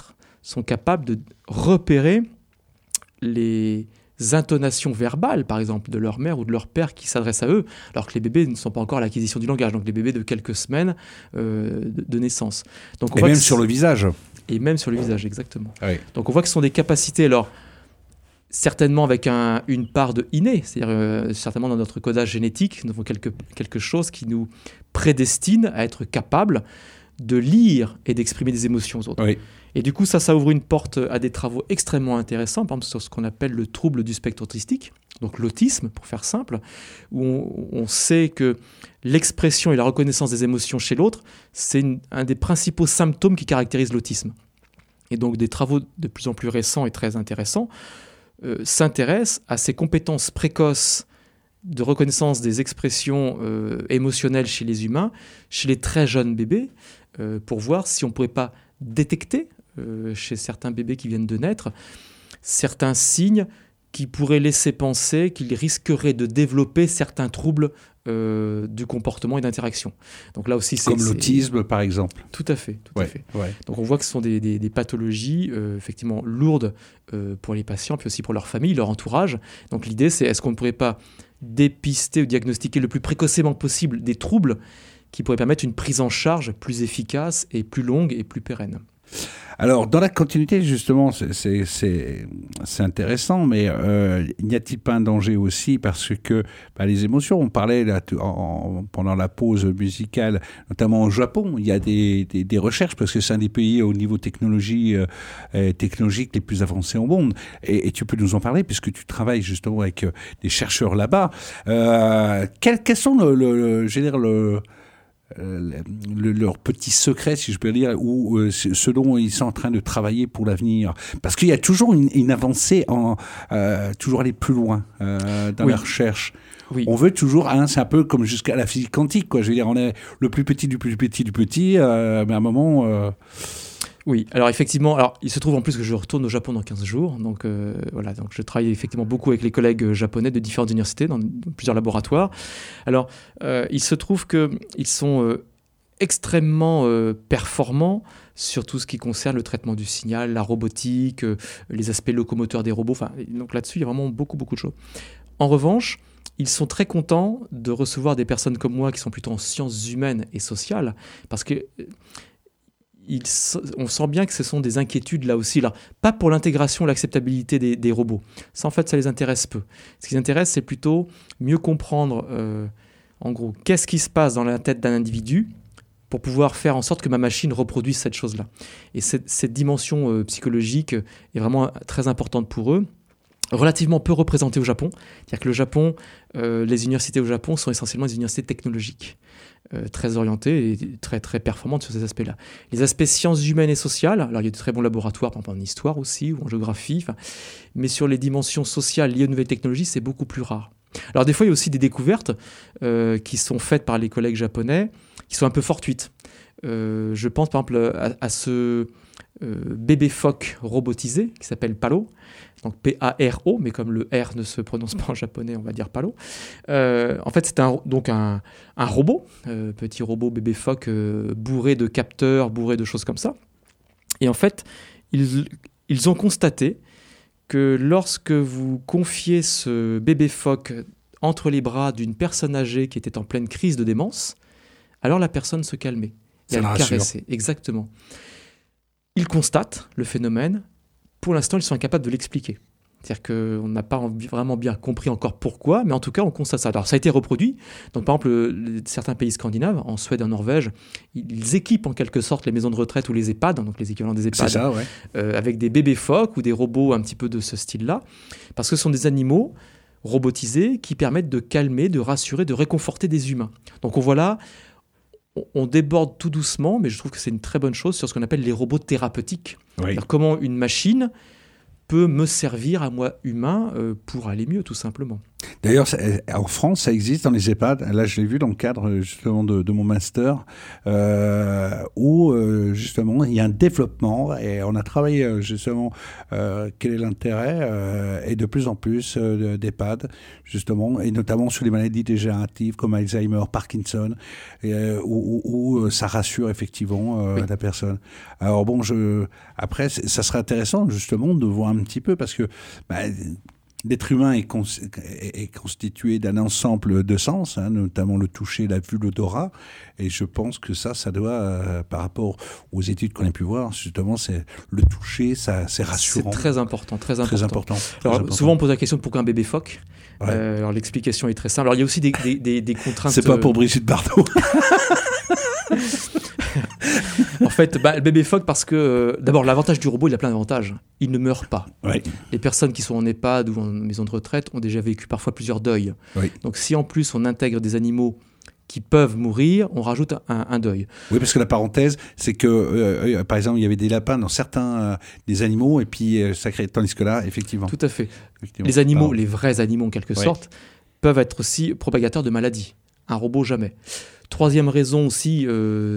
sont capables de repérer les intonations verbales, par exemple, de leur mère ou de leur père qui s'adressent à eux, alors que les bébés ne sont pas encore à l'acquisition du langage, donc les bébés de quelques semaines de naissance. Donc, et même sur le visage. Et même sur le visage, exactement. Ah oui. Donc on voit que ce sont des capacités, alors certainement avec une part de inné, c'est-à-dire certainement dans notre codage génétique, nous avons quelque chose qui nous prédestine à être capable de lire et d'exprimer des émotions aux autres. Oui. Et du coup, ça ouvre une porte à des travaux extrêmement intéressants, par exemple sur ce qu'on appelle le trouble du spectre autistique, donc l'autisme, pour faire simple, où on sait que l'expression et la reconnaissance des émotions chez l'autre, c'est un des principaux symptômes qui caractérisent l'autisme. Et donc des travaux de plus en plus récents et très intéressants s'intéressent à ces compétences précoces de reconnaissance des expressions émotionnelles chez les humains, chez les très jeunes bébés, pour voir si on ne pourrait pas détecter chez certains bébés qui viennent de naître certains signes qui pourraient laisser penser qu'ils risqueraient de développer certains troubles du comportement et d'interaction. Donc là aussi, comme l'autisme, par exemple. Tout à fait. Ouais. Donc on voit que ce sont des pathologies effectivement lourdes pour les patients, puis aussi pour leur famille, leur entourage. Donc l'idée, c'est est-ce qu'on ne pourrait pas dépister ou diagnostiquer le plus précocement possible des troubles qui pourraient permettre une prise en charge plus efficace et plus longue et plus pérenne. Alors, dans la continuité, justement, c'est intéressant, mais n'y a-t-il pas un danger aussi parce que les émotions, on parlait là, pendant la pause musicale, notamment au Japon, il y a des recherches parce que c'est un des pays au niveau technologique les plus avancés au monde. Et tu peux nous en parler puisque tu travailles justement avec des chercheurs là-bas. Quels sont leur petit secret, si je peux dire, ou ce dont ils sont en train de travailler pour l'avenir. Parce qu'il y a toujours une avancée, toujours aller plus loin dans la recherche. Oui. On veut toujours, c'est un peu comme jusqu'à la physique quantique, quoi. Je veux dire, on est le plus petit du plus petit du petit, mais à un moment... Oui, alors effectivement, il se trouve en plus que je retourne au Japon dans 15 jours, donc voilà, donc je travaille effectivement beaucoup avec les collègues japonais de différentes universités, dans plusieurs laboratoires. Alors, il se trouve qu'ils sont extrêmement performants sur tout ce qui concerne le traitement du signal, la robotique, les aspects locomoteurs des robots, donc là-dessus, il y a vraiment beaucoup de choses. En revanche, ils sont très contents de recevoir des personnes comme moi qui sont plutôt en sciences humaines et sociales, parce que... on sent bien que ce sont des inquiétudes là aussi. Pas pour l'intégration, l'acceptabilité des robots. Ça, en fait, ça les intéresse peu. Ce qui les intéresse, c'est plutôt mieux comprendre, en gros, qu'est-ce qui se passe dans la tête d'un individu pour pouvoir faire en sorte que ma machine reproduise cette chose-là. Et cette dimension psychologique est vraiment très importante pour eux. Relativement peu représentée au Japon. C'est-à-dire que le Japon, les universités au Japon sont essentiellement des universités technologiques. Très orientées et très, très performantes sur ces aspects-là. Les aspects sciences humaines et sociales, alors il y a de très bons laboratoires, par exemple en histoire aussi, ou en géographie, mais sur les dimensions sociales liées aux nouvelles technologies, c'est beaucoup plus rare. Alors des fois, il y a aussi des découvertes qui sont faites par les collègues japonais, qui sont un peu fortuites. Je pense par exemple à ce bébé phoque robotisé qui s'appelle Palo, donc P-A-R-O, mais comme le R ne se prononce pas en japonais, on va dire Palo. En fait, c'est un robot, petit robot bébé phoque bourré de capteurs, bourré de choses comme ça. Et en fait, ils ont constaté que lorsque vous confiez ce bébé phoque entre les bras d'une personne âgée qui était en pleine crise de démence, alors la personne se calmait. Ça la rassure. Exactement. Ils constatent le phénomène. Pour l'instant, ils sont incapables de l'expliquer. C'est-à-dire qu'on n'a pas vraiment bien compris encore pourquoi, mais en tout cas, on constate ça. Alors, ça a été reproduit. Donc, par exemple, certains pays scandinaves, en Suède et en Norvège, ils équipent en quelque sorte les maisons de retraite ou les EHPAD, donc les équivalents des EHPAD, ça, ouais. Avec des bébés phoques ou des robots un petit peu de ce style-là, parce que ce sont des animaux robotisés qui permettent de calmer, de rassurer, de réconforter des humains. Donc, on voit là... On déborde tout doucement, mais je trouve que c'est une très bonne chose sur ce qu'on appelle les robots thérapeutiques. Oui. Comment une machine peut me servir à moi, humain, pour aller mieux, tout simplement. D'ailleurs, en France, ça existe dans les EHPAD. Là, je l'ai vu dans le cadre justement de mon master, où justement il y a un développement et on a travaillé justement quel est l'intérêt et de plus en plus d'EHPAD justement, et notamment sur les maladies dégénératives comme Alzheimer, Parkinson, où ça rassure effectivement la personne. Alors bon, après, ça serait intéressant justement de voir un petit peu parce que l'être humain est constitué d'un ensemble de sens, hein, notamment le toucher, la vue, l'odorat. Et je pense que ça doit, par rapport aux études qu'on a pu voir, justement, c'est le toucher, c'est rassurant. C'est très important, très important. Très important. Alors, souvent, on pose la question pourquoi un bébé phoque. Ouais. Alors, l'explication est très simple. Alors, il y a aussi des contraintes. C'est pas pour Brigitte Bardot. En fait, le bébé phoque parce que, d'abord, l'avantage du robot, il a plein d'avantages. Il ne meurt pas. Oui. Les personnes qui sont en EHPAD ou en maison de retraite ont déjà vécu parfois plusieurs deuils. Oui. Donc, si en plus on intègre des animaux qui peuvent mourir, on rajoute un deuil. Oui, parce que la parenthèse, c'est que, par exemple, il y avait des lapins dans certains des animaux, et puis ça crée... Tandis que là, effectivement... Tout à fait. Les animaux, les vrais animaux en quelque sorte, peuvent être aussi propagateurs de maladies. Un robot, jamais. Troisième raison aussi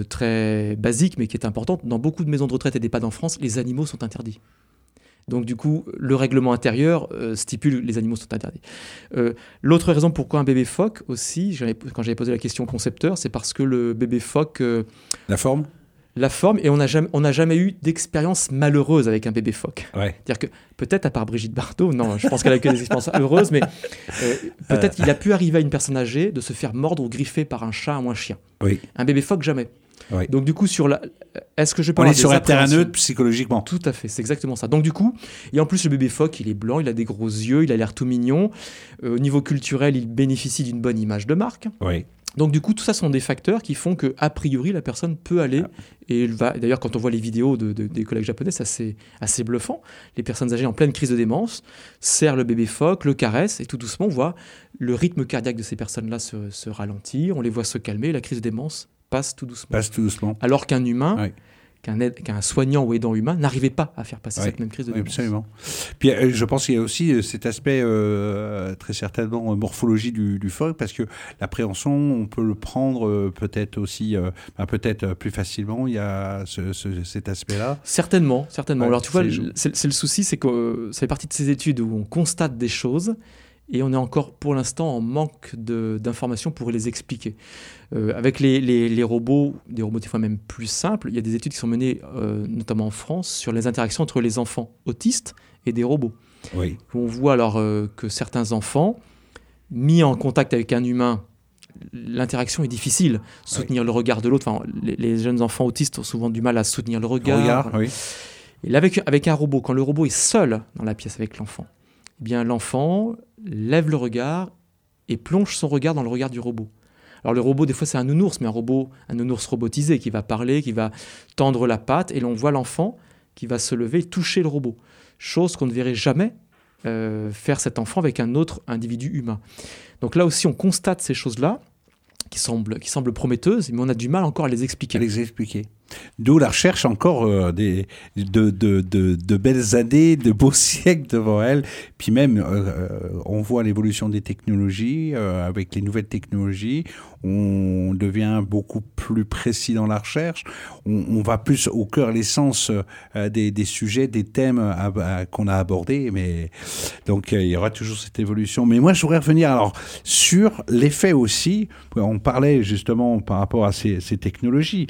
très basique, mais qui est importante, dans beaucoup de maisons de retraite et d'EHPAD en France, les animaux sont interdits. Donc du coup, le règlement intérieur stipule que les animaux sont interdits. L'autre raison pourquoi un bébé phoque aussi, quand j'avais posé la question au concepteur, c'est parce que le bébé phoque... La forme ? La forme, et on n'a jamais eu d'expérience malheureuse avec un bébé phoque. Ouais. C'est-à-dire que peut-être à part Brigitte Bardot, non, je pense qu'elle a eu que des expériences heureuses, mais peut-être qu'il a pu arriver à une personne âgée de se faire mordre ou griffer par un chat ou un chien. Oui. Un bébé phoque, jamais. Oui. Donc du coup, est-ce que je peux On avoir est sur des un terrain appréhensions ? neutre psychologiquement. Tout à fait, c'est exactement ça. Donc du coup, et en plus le bébé phoque, il est blanc, il a des gros yeux, il a l'air tout mignon. Au niveau culturel, il bénéficie d'une bonne image de marque. Oui. Donc du coup, tout ça sont des facteurs qui font que a priori la personne peut aller et elle va. D'ailleurs, quand on voit les vidéos des collègues japonais, c'est assez bluffant. Les personnes âgées en pleine crise de démence serrent le bébé phoque, le caressent et tout doucement, on voit le rythme cardiaque de ces personnes-là se ralentir. On les voit se calmer, la crise de démence passe tout doucement. Alors qu'un humain, qu'un soignant ou aidant humain n'arrivait pas à faire passer cette même crise de démence. Absolument. Puis je pense qu'il y a aussi cet aspect très certainement morphologie du phoque, parce que l'appréhension, on peut le prendre peut-être aussi, peut-être plus facilement. Il y a cet aspect-là. Certainement. Ouais, alors tu vois, c'est le souci, c'est que ça fait partie de ces études où on constate des choses. Et on est encore, pour l'instant, en manque d'informations pour les expliquer. Avec les robots, des robots des fois même plus simples, il y a des études qui sont menées, notamment en France, sur les interactions entre les enfants autistes et des robots. Oui. On voit alors que certains enfants, mis en contact avec un humain, l'interaction est difficile. Soutenir le regard de l'autre, les jeunes enfants autistes ont souvent du mal à soutenir le regard. Oui. Et là, avec un robot, quand le robot est seul dans la pièce avec l'enfant, eh bien l'enfant lève le regard et plonge son regard dans le regard du robot. Alors le robot, des fois c'est un nounours, mais un nounours robotisé qui va parler, qui va tendre la patte, et l'on voit l'enfant qui va se lever et toucher le robot. Chose qu'on ne verrait jamais faire cet enfant avec un autre individu humain. Donc là aussi on constate ces choses-là qui semblent prometteuses, mais on a du mal encore à les expliquer. D'où la recherche encore de belles années, de beaux siècles devant elle. Puis même, on voit l'évolution des technologies. Avec les nouvelles technologies, on devient beaucoup plus précis dans la recherche. On va plus au cœur, l'essence des sujets, des thèmes qu'on a abordés. Mais donc, il y aura toujours cette évolution. Mais moi, je voudrais revenir alors sur l'effet aussi. On parlait justement par rapport à ces technologies.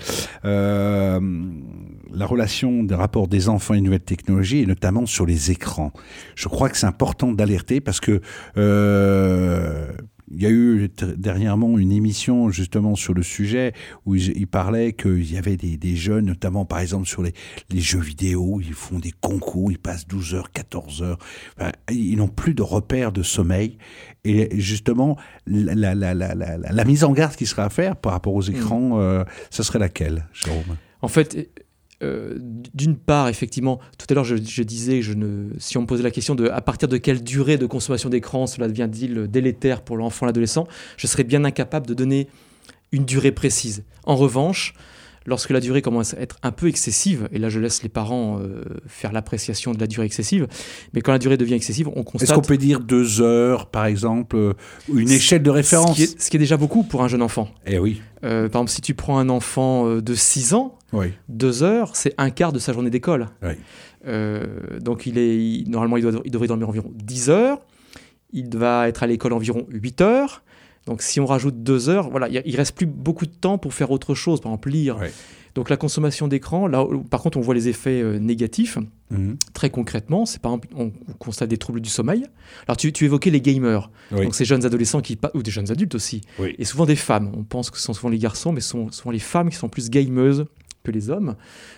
La relation des rapports des enfants et les nouvelles technologies, et notamment sur les écrans. Je crois que c'est important d'alerter parce que il y a eu dernièrement une émission justement sur le sujet où il parlait qu'il y avait des jeunes, notamment par exemple sur les jeux vidéo, ils font des concours, ils passent 12 heures, 14 heures. Enfin, ils n'ont plus de repères de sommeil. Et justement, la mise en garde qui serait à faire par rapport aux écrans, ce serait laquelle, Jérôme ? En fait, d'une part, effectivement, tout à l'heure, je disais, si on me posait la question de à partir de quelle durée de consommation d'écran cela devient-il délétère pour l'enfant, l'adolescent, je serais bien incapable de donner une durée précise. En revanche, Lorsque la durée commence à être un peu excessive, et là je laisse les parents faire l'appréciation de la durée excessive, mais quand la durée devient excessive, on constate... Est-ce qu'on peut dire 2 heures, par exemple, une échelle de référence? Ce qui est déjà beaucoup pour un jeune enfant. Eh oui. Par exemple, si tu prends un enfant de 6 ans, Oui. 2 heures, c'est un quart de sa journée d'école. Oui. Donc normalement, il devrait dormir environ 10 heures. Il va être à l'école environ 8 heures. Donc si on rajoute 2 heures, voilà, il reste plus beaucoup de temps pour faire autre chose, par exemple lire. Ouais. Donc la consommation d'écran, là, par contre, on voit les effets négatifs. Très concrètement, c'est par exemple, on constate des troubles du sommeil. Alors tu évoquais les gamers, Oui. donc ces jeunes adolescents ou des jeunes adultes aussi, Oui. et souvent des femmes. On pense que ce sont souvent les garçons, mais ce sont souvent les femmes qui sont plus gameuses que les hommes.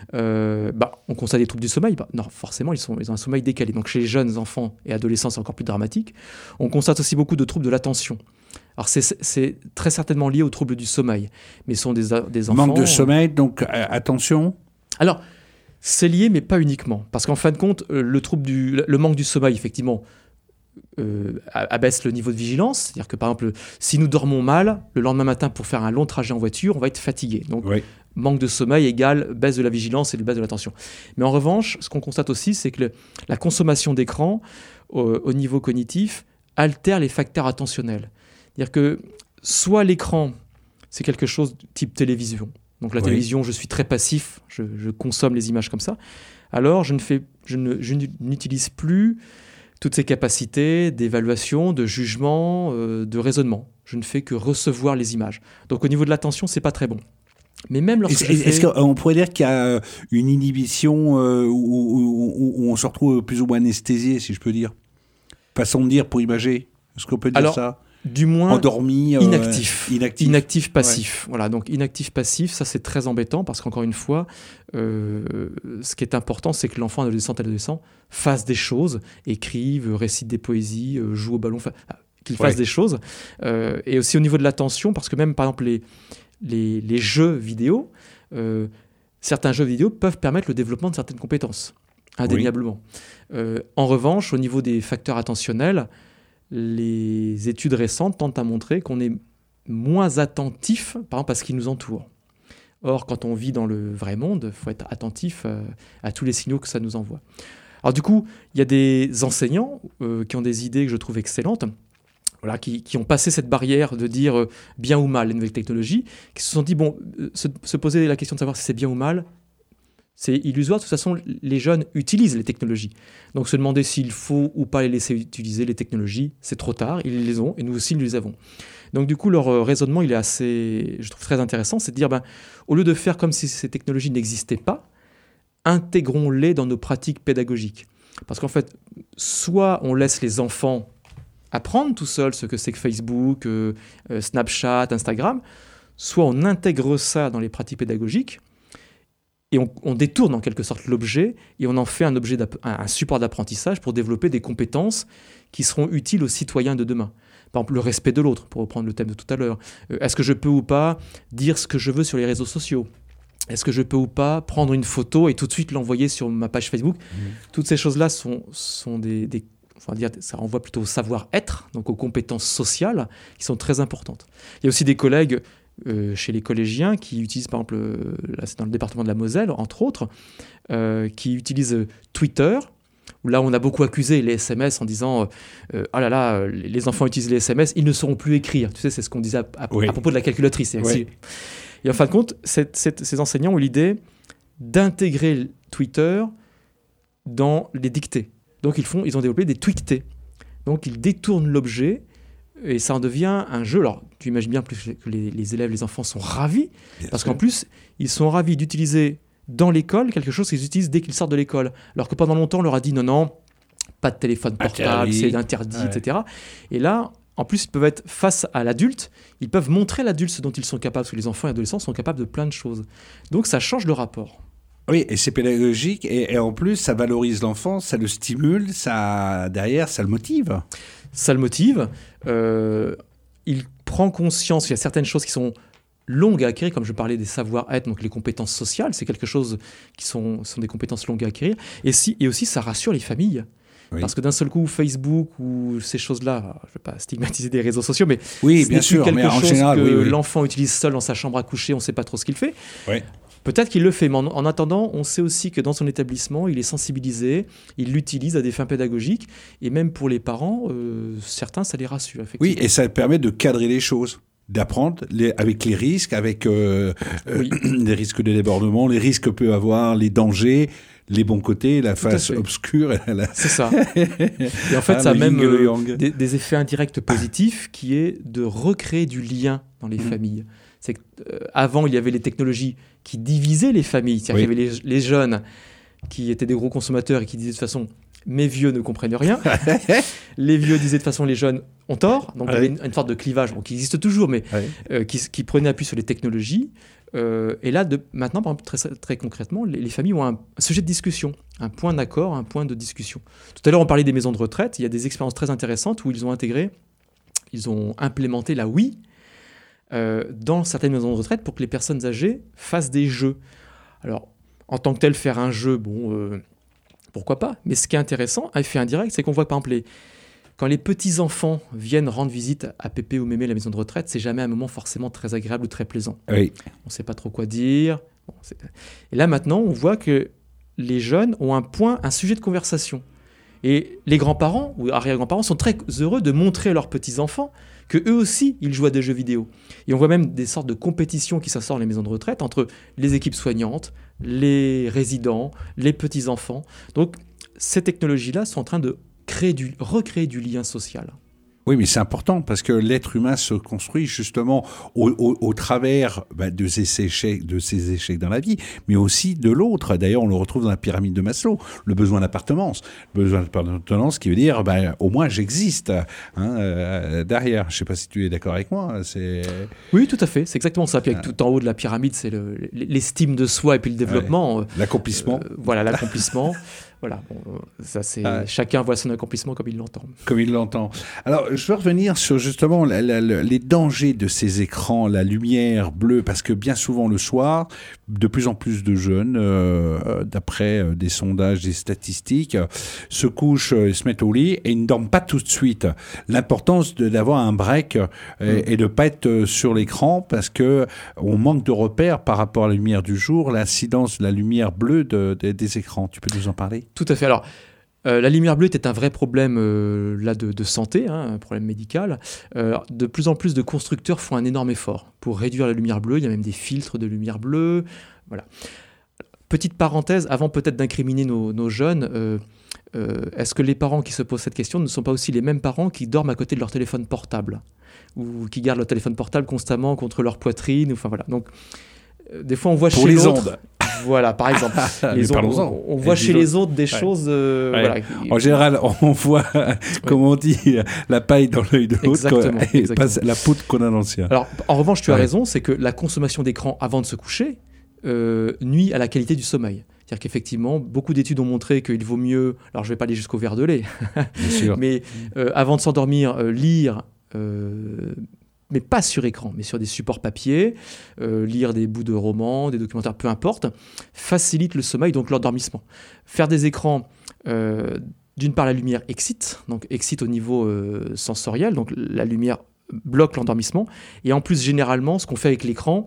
On constate des troubles du sommeil. Non, forcément, ils ont un sommeil décalé. Donc chez les jeunes enfants et adolescents, c'est encore plus dramatique. On constate aussi beaucoup de troubles de l'attention. Alors c'est très certainement lié aux troubles du sommeil, mais ce sont des enfants... Manque de sommeil, donc attention. Alors, c'est lié, mais pas uniquement. Parce qu'en fin de compte, le manque du sommeil, effectivement, abaisse le niveau de vigilance. C'est-à-dire que, par exemple, si nous dormons mal, le lendemain matin, pour faire un long trajet en voiture, on va être fatigué. Donc, Oui. manque de sommeil égale baisse de la vigilance et baisse de l'attention. Mais en revanche, ce qu'on constate aussi, c'est que la consommation d'écran, au niveau cognitif, altère les facteurs attentionnels. C'est-à-dire que soit l'écran, c'est quelque chose type télévision. Donc la télévision, je suis très passif, je consomme les images comme ça. Alors je n'utilise plus toutes ces capacités d'évaluation, de jugement, de raisonnement. Je ne fais que recevoir les images. Donc au niveau de l'attention, c'est pas très bon. Mais même lorsque Est-ce qu'on pourrait dire qu'il y a une inhibition où on se retrouve plus ou moins anesthésié, si je peux dire? Façon de dire pour imager. Est-ce qu'on peut dire ça? Du moins endormi, inactif passif. Ouais. Voilà, donc inactif passif, ça c'est très embêtant parce qu'encore une fois, ce qui est important, c'est que l'enfant, adolescent fasse des choses, écrive, récite des poésies, joue au ballon, qu'il fasse des choses. Et aussi au niveau de l'attention, parce que même par exemple les jeux vidéo, certains jeux vidéo peuvent permettre le développement de certaines compétences, indéniablement. En revanche, au niveau des facteurs attentionnels, les études récentes tentent à montrer qu'on est moins attentif, par exemple, à ce qui nous entoure. Or, quand on vit dans le vrai monde, il faut être attentif à tous les signaux que ça nous envoie. Alors du coup, il y a des enseignants qui ont des idées que je trouve excellentes, voilà, qui ont passé cette barrière de dire bien ou mal les nouvelles technologies, qui se sont dit, se poser la question de savoir si c'est bien ou mal, c'est illusoire. De toute façon, les jeunes utilisent les technologies. Donc se demander s'il faut ou pas les laisser utiliser les technologies, c'est trop tard, ils les ont et nous aussi nous les avons. Donc du coup, leur raisonnement, il est assez, je trouve très intéressant, c'est de dire, au lieu de faire comme si ces technologies n'existaient pas, intégrons-les dans nos pratiques pédagogiques. Parce qu'en fait, soit on laisse les enfants apprendre tout seuls ce que c'est que Facebook, Snapchat, Instagram, soit on intègre ça dans les pratiques pédagogiques, et on détourne en quelque sorte l'objet et on en fait un support d'apprentissage pour développer des compétences qui seront utiles aux citoyens de demain. Par exemple, le respect de l'autre, pour reprendre le thème de tout à l'heure. Est-ce que je peux ou pas dire ce que je veux sur les réseaux sociaux ? Est-ce que je peux ou pas prendre une photo et tout de suite l'envoyer sur ma page Facebook ? Toutes ces choses-là sont des on va dire, ça renvoie plutôt au savoir-être, donc aux compétences sociales, qui sont très importantes. Il y a aussi des collègues chez les collégiens qui utilisent, par exemple, là c'est dans le département de la Moselle, entre autres, qui utilisent Twitter, où là on a beaucoup accusé les SMS en disant « Ah là là, les enfants utilisent les SMS, ils ne sauront plus écrire ». Tu sais, c'est ce qu'on disait à propos de la calculatrice. Et en fin de compte, ces enseignants ont l'idée d'intégrer Twitter dans les dictées. Donc ils ont développé des tweetés. Donc ils détournent l'objet et ça en devient un jeu. Alors tu imagines bien plus que les élèves, les enfants sont ravis, parce qu'en plus ils sont ravis d'utiliser dans l'école quelque chose qu'ils utilisent dès qu'ils sortent de l'école. Alors que pendant longtemps on leur a dit non, pas de téléphone portable, c'est interdit, etc. Et là, en plus, ils peuvent être face à l'adulte, ils peuvent montrer à l'adulte ce dont ils sont capables, parce que les enfants et adolescents sont capables de plein de choses. Donc ça change le rapport. Oui, et c'est pédagogique, et en plus, ça valorise l'enfant, ça le stimule, derrière, ça le motive. Ça le motive. Il prend conscience qu'il y a certaines choses qui sont longues à acquérir, comme je parlais des savoir-être, donc les compétences sociales, c'est quelque chose qui sont des compétences longues à acquérir. Et aussi, ça rassure les familles. Oui. Parce que d'un seul coup, Facebook ou ces choses-là, je ne vais pas stigmatiser des réseaux sociaux, mais oui, bien sûr, quelque mais en chose général, que l'enfant utilise seul dans sa chambre à coucher, on ne sait pas trop ce qu'il fait. Oui. Peut-être qu'il le fait, mais en attendant, on sait aussi que dans son établissement, il est sensibilisé, il l'utilise à des fins pédagogiques, et même pour les parents, certains, ça les rassure, effectivement. Oui, et ça permet de cadrer les choses, d'apprendre avec les risques, avec les risques de débordement, les risques que peut avoir, les dangers, les bons côtés, la face obscure. C'est ça. Et en fait, ça a même des effets indirects positifs, qui est de recréer du lien dans les familles. C'est qu'avant, il y avait les technologies qui divisaient les familles. C'est-à-dire qu'il y avait les jeunes qui étaient des gros consommateurs et qui disaient de toute façon, mes vieux ne comprennent rien. Les vieux disaient de toute façon, les jeunes ont tort. Donc il y avait une sorte de clivage qui existe toujours, mais qui prenait appui sur les technologies. Et là, maintenant, par exemple, très, très concrètement, les familles ont un sujet de discussion, un point d'accord, un point de discussion. Tout à l'heure, on parlait des maisons de retraite. Il y a des expériences très intéressantes où ils ont implémenté la Wii dans certaines maisons de retraite pour que les personnes âgées fassent des jeux. Alors, en tant que tel, faire un jeu, pourquoi pas. Mais ce qui est intéressant, à effet indirect, c'est qu'on voit, par exemple, quand les petits-enfants viennent rendre visite à Pépé ou Mémé, la maison de retraite, c'est jamais un moment forcément très agréable ou très plaisant. Oui. On ne sait pas trop quoi dire. Et là, maintenant, on voit que les jeunes ont un sujet de conversation. Et les grands-parents ou arrière-grands-parents sont très heureux de montrer à leurs petits-enfants qu'eux aussi, ils jouent à des jeux vidéo. Et on voit même des sortes de compétitions qui s'instaurent dans les maisons de retraite entre les équipes soignantes, les résidents, les petits-enfants. Donc, ces technologies-là sont en train de recréer du lien social. Oui, mais c'est important parce que l'être humain se construit justement au travers de ces échecs dans la vie, mais aussi de l'autre. D'ailleurs, on le retrouve dans la pyramide de Maslow, le besoin d'appartenance. Le besoin d'appartenance qui veut dire, au moins j'existe derrière. Je ne sais pas si tu es d'accord avec moi. Oui, tout à fait. C'est exactement ça. Puis avec tout en haut de la pyramide, c'est l'estime de soi et puis le développement. L'accomplissement. Voilà, l'accomplissement. Voilà, ça c'est chacun voit son accomplissement comme il l'entend. Comme il l'entend. Alors, je veux revenir sur justement les dangers de ces écrans, la lumière bleue, parce que bien souvent le soir, de plus en plus de jeunes, d'après des sondages, des statistiques, se couchent, se mettent au lit et ils ne dorment pas tout de suite. L'importance d'avoir un break et de ne pas être sur l'écran parce qu'on manque de repères par rapport à la lumière du jour, l'incidence de la lumière bleue des écrans. Tu peux nous en parler ? Tout à fait. Alors, la lumière bleue était un vrai problème de santé, un problème médical. De plus en plus de constructeurs font un énorme effort pour réduire la lumière bleue. Il y a même des filtres de lumière bleue. Voilà. Petite parenthèse, avant peut-être d'incriminer nos jeunes, est-ce que les parents qui se posent cette question ne sont pas aussi les mêmes parents qui dorment à côté de leur téléphone portable ou qui gardent leur téléphone portable constamment contre leur poitrine? Enfin voilà. Donc, des fois, on voit pour chez les l'autre. Ondes. Voilà, par exemple, on voit chez les autres des choses. Voilà. En général, on voit, comme on dit, la paille dans l'œil de l'autre et pas la poudre qu'on a dans le sien. Alors, en revanche, tu as raison, c'est que la consommation d'écran avant de se coucher nuit à la qualité du sommeil. C'est-à-dire qu'effectivement, beaucoup d'études ont montré qu'il vaut mieux, alors je ne vais pas aller jusqu'au verre de lait, bien sûr. Mais avant de s'endormir, lire. Mais pas sur écran, mais sur des supports papier, lire des bouts de romans, des documentaires, peu importe, facilite le sommeil, donc l'endormissement. Faire des écrans, d'une part la lumière excite au niveau sensoriel, donc la lumière bloque l'endormissement, et en plus généralement ce qu'on fait avec l'écran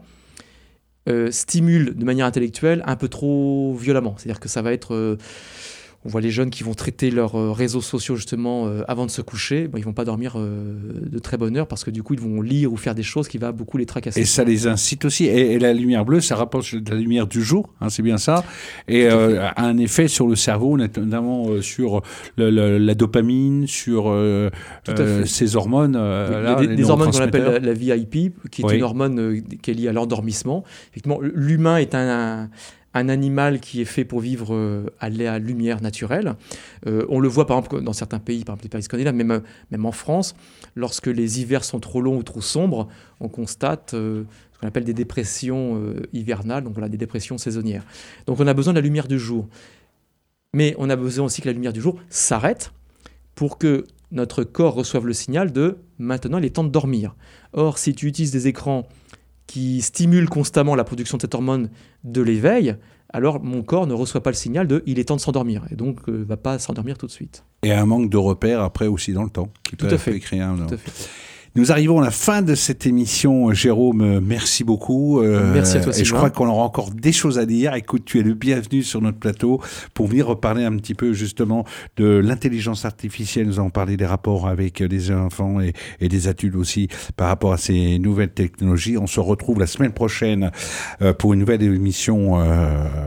stimule de manière intellectuelle un peu trop violemment, c'est-à-dire que ça va être... On voit les jeunes qui vont traiter leurs réseaux sociaux justement avant de se coucher. Ils ne vont pas dormir de très bonne heure parce que du coup, ils vont lire ou faire des choses qui vont beaucoup les tracasser. Et ça les incite aussi. Et la lumière bleue, ça rapproche de la lumière du jour, c'est bien ça. Et a un effet sur le cerveau, notamment sur la dopamine, sur ces hormones. Des hormones qu'on appelle la VIP, qui est une hormone qui est liée à l'endormissement. Effectivement, l'humain est un animal qui est fait pour vivre à la lumière naturelle. On le voit par exemple dans certains pays, par exemple les pays scandinaves, même en France, lorsque les hivers sont trop longs ou trop sombres, on constate ce qu'on appelle des dépressions hivernales, donc voilà, des dépressions saisonnières. Donc on a besoin de la lumière du jour. Mais on a besoin aussi que la lumière du jour s'arrête pour que notre corps reçoive le signal de « maintenant il est temps de dormir ». Or, si tu utilises des écrans qui stimule constamment la production de cette hormone de l'éveil, alors mon corps ne reçoit pas le signal de « il est temps de s'endormir » et donc ne va pas s'endormir tout de suite. Et un manque de repères après aussi dans le temps qui peut créer un... Tout à fait. Nous arrivons à la fin de cette émission. Jérôme, merci beaucoup. Merci à toi, Sylvain. Et je crois qu'on aura encore des choses à dire. Écoute, tu es le bienvenu sur notre plateau pour venir reparler un petit peu justement de l'intelligence artificielle. Nous allons parler des rapports avec les enfants et des adultes aussi par rapport à ces nouvelles technologies. On se retrouve la semaine prochaine pour une nouvelle émission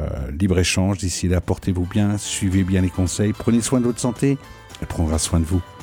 Libre-Échange. D'ici là, portez-vous bien, suivez bien les conseils, prenez soin de votre santé et prendra soin de vous.